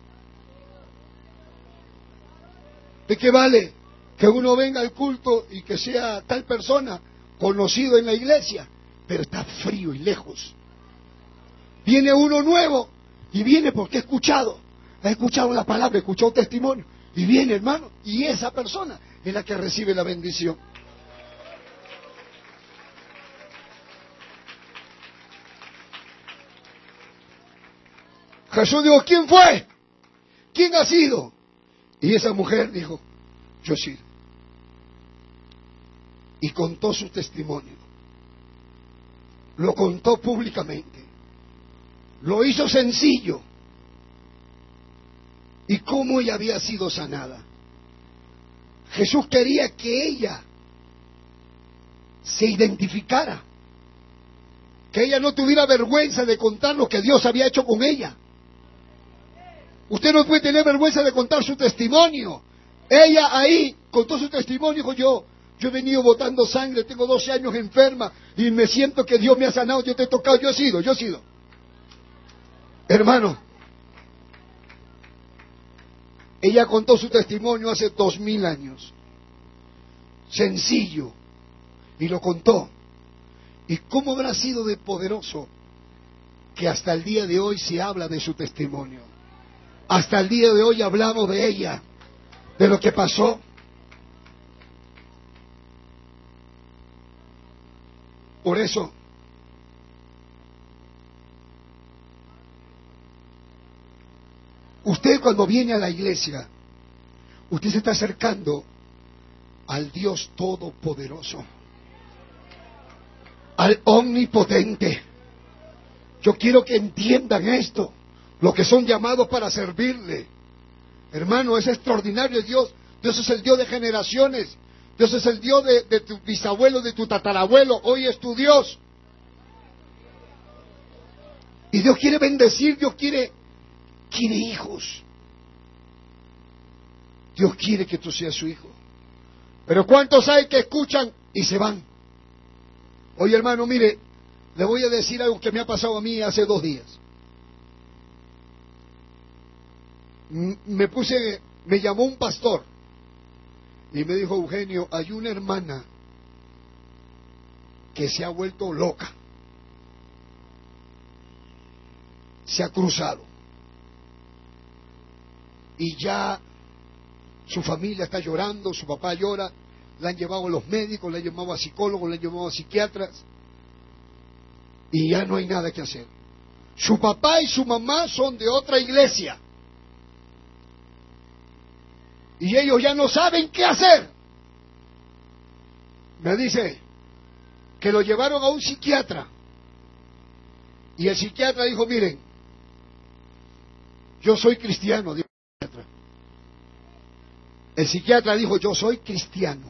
¿De qué vale que uno venga al culto y que sea tal persona conocido en la iglesia, pero está frío y lejos? Viene uno nuevo y viene porque ha escuchado la palabra, ha escuchado testimonio, y viene, hermano, y esa persona es la que recibe la bendición. Jesús dijo, ¿quién fue? ¿Quién ha sido? Y esa mujer dijo, yo he sido. Y contó su testimonio. Lo contó públicamente. Lo hizo sencillo. Y cómo ella había sido sanada. Jesús quería que ella se identificara. Que ella no tuviera vergüenza de contar lo que Dios había hecho con ella. Usted no puede tener vergüenza de contar su testimonio. Ella ahí contó su testimonio y dijo, yo he venido botando sangre, tengo 12 años enferma y me siento que Dios me ha sanado, yo te he tocado, yo he sido. Hermano, ella contó su testimonio hace 2000 años. Sencillo. Y lo contó. ¿Y cómo habrá sido de poderoso que hasta el día de hoy se habla de su testimonio? Hasta el día de hoy hablamos de ella, de lo que pasó. Por eso, usted cuando viene a la iglesia, usted se está acercando al Dios Todopoderoso, al Omnipotente. Yo quiero que entiendan esto. Los que son llamados para servirle. Hermano, es extraordinario Dios. Dios es el Dios de generaciones. Dios es el Dios de tu bisabuelo, de tu tatarabuelo. Hoy es tu Dios. Y Dios quiere bendecir, Dios quiere hijos. Dios quiere que tú seas su hijo. Pero ¿cuántos hay que escuchan y se van? Oye, hermano, mire, le voy a decir algo que me ha pasado a mí hace 2 días. Me llamó un pastor y me dijo, Eugenio, hay una hermana que se ha vuelto loca, se ha cruzado y ya su familia está llorando, su papá llora, la han llevado a los médicos, la han llevado a psicólogos, la han llevado a psiquiatras y ya no hay nada que hacer. Su papá y su mamá son de otra iglesia. Y ellos ya no saben qué hacer. Me dice que lo llevaron a un psiquiatra. Y el psiquiatra dijo, miren, yo soy cristiano, dijo el psiquiatra. El psiquiatra dijo, yo soy cristiano.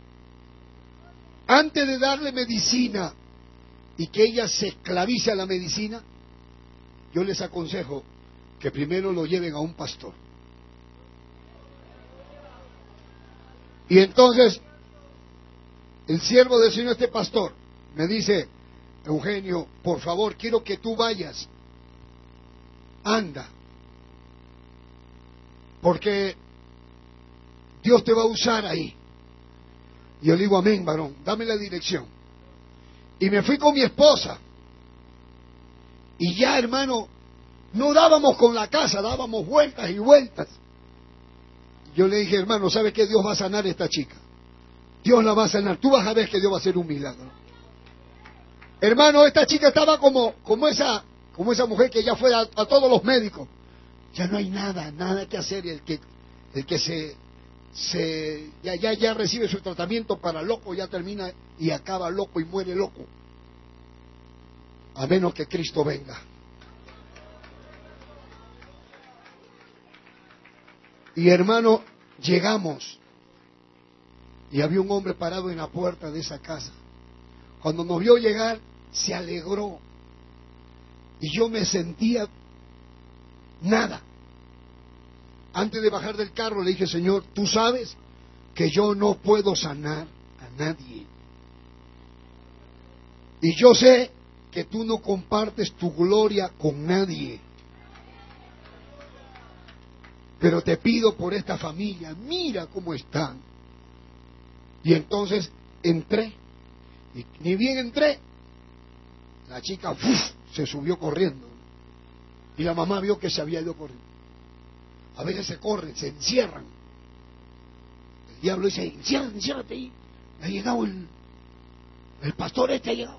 Antes de darle medicina y que ella se esclavice a la medicina, yo les aconsejo que primero lo lleven a un pastor. Y entonces, el siervo del Señor, este pastor, me dice, Eugenio, por favor, quiero que tú vayas. Anda. Porque Dios te va a usar ahí. Y yo le digo, amén, varón, dame la dirección. Y me fui con mi esposa. Y ya, hermano, no dábamos con la casa, dábamos vueltas y vueltas. Yo le dije, hermano, ¿sabes qué? Dios va a sanar a esta chica. Dios la va a sanar. Tú vas a ver que Dios va a hacer un milagro. Hermano, esta chica estaba como esa mujer que ya fue a todos los médicos. Ya no hay nada que hacer. El que ya recibe su tratamiento para loco, ya termina y acaba loco y muere loco. A menos que Cristo venga. Y hermano, llegamos. Y había un hombre parado en la puerta de esa casa. Cuando nos vio llegar, se alegró. Y yo me sentía nada. Antes de bajar del carro le dije, Señor, tú sabes que yo no puedo sanar a nadie. Y yo sé que tú no compartes tu gloria con nadie. Pero te pido por esta familia, mira cómo están. Y entonces entré. Y ni bien entré, la chica se subió corriendo. Y la mamá vio que se había ido corriendo. A veces se corren, se encierran. El diablo dice, enciérrate ahí. Ha llegado el pastor ha llegado.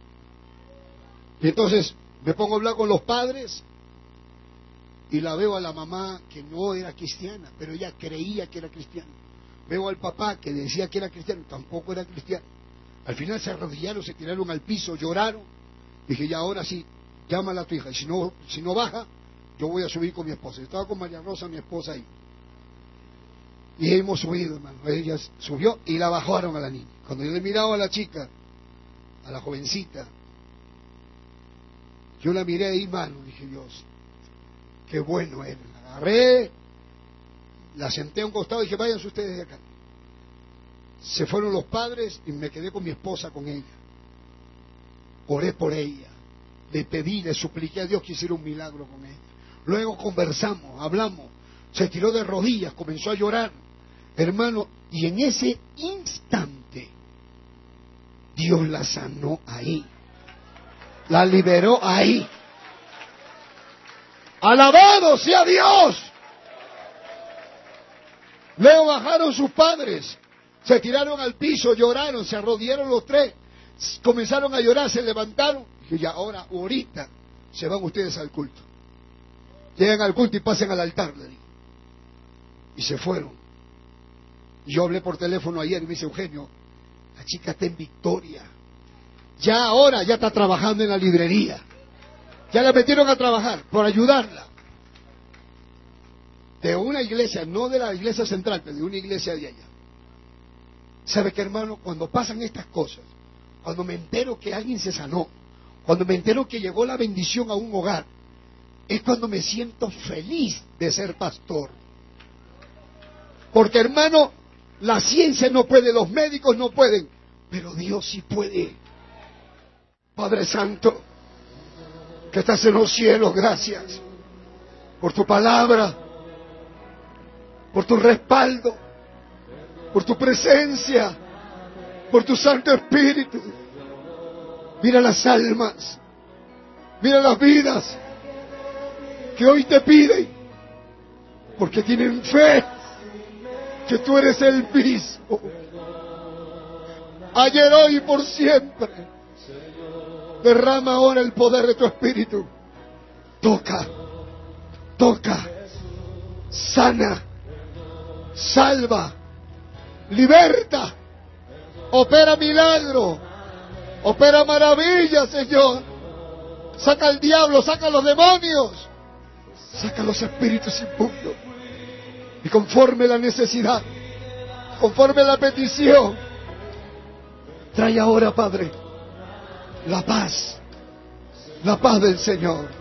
Y entonces me pongo a hablar con los padres y la veo a la mamá que no era cristiana, pero ella creía que era cristiana. Veo al papá que decía que era cristiano, tampoco era cristiano. Al final se arrodillaron, se tiraron al piso, lloraron. Dije, ya ahora sí, llámala a tu hija. Y si no baja, yo voy a subir con mi esposa. Yo estaba con María Rosa, mi esposa, ahí. Y hemos subido, hermano. Ella subió y la bajaron a la niña. Cuando yo le miraba a la chica, a la jovencita, yo la miré ahí, hermano. Dije, Dios, qué bueno era. La agarré, la senté a un costado y dije, váyanse ustedes de acá. Se fueron los padres y me quedé con mi esposa, con ella. Oré por ella. Le pedí, le supliqué a Dios que hiciera un milagro con ella. Luego conversamos, hablamos. Se tiró de rodillas, comenzó a llorar. Hermano, y en ese instante Dios la sanó ahí. La liberó ahí. ¡Alabado sea Dios! Luego bajaron sus padres. Se tiraron al piso, lloraron, se arrodillaron los tres. Comenzaron a llorar, se levantaron. Y ya ahorita se van ustedes al culto. Llegan al culto y pasen al altar, le digo. Y se fueron. Yo hablé por teléfono ayer y me dice, Eugenio, la chica está en Victoria. Ya ahora ya está trabajando en la librería. Ya la metieron a trabajar por ayudarla. De una iglesia, no de la iglesia central, pero de una iglesia de allá. ¿Sabe qué, hermano? Cuando pasan estas cosas, cuando me entero que alguien se sanó, cuando me entero que llegó la bendición a un hogar, es cuando me siento feliz de ser pastor. Porque, hermano, la ciencia no puede, los médicos no pueden, pero Dios sí puede. Padre Santo, que estás en los cielos, gracias por tu palabra, por tu respaldo, por tu presencia, por tu Santo Espíritu. Mira las almas, mira las vidas que hoy te piden, porque tienen fe que tú eres el mismo, ayer, hoy y por siempre. Derrama ahora el poder de tu Espíritu. Toca, sana, salva, liberta, opera milagro, opera maravilla, Señor. Saca al diablo, saca a los demonios, saca a los espíritus inmundos. Y conforme la necesidad, conforme la petición, trae ahora, Padre, la paz del Señor.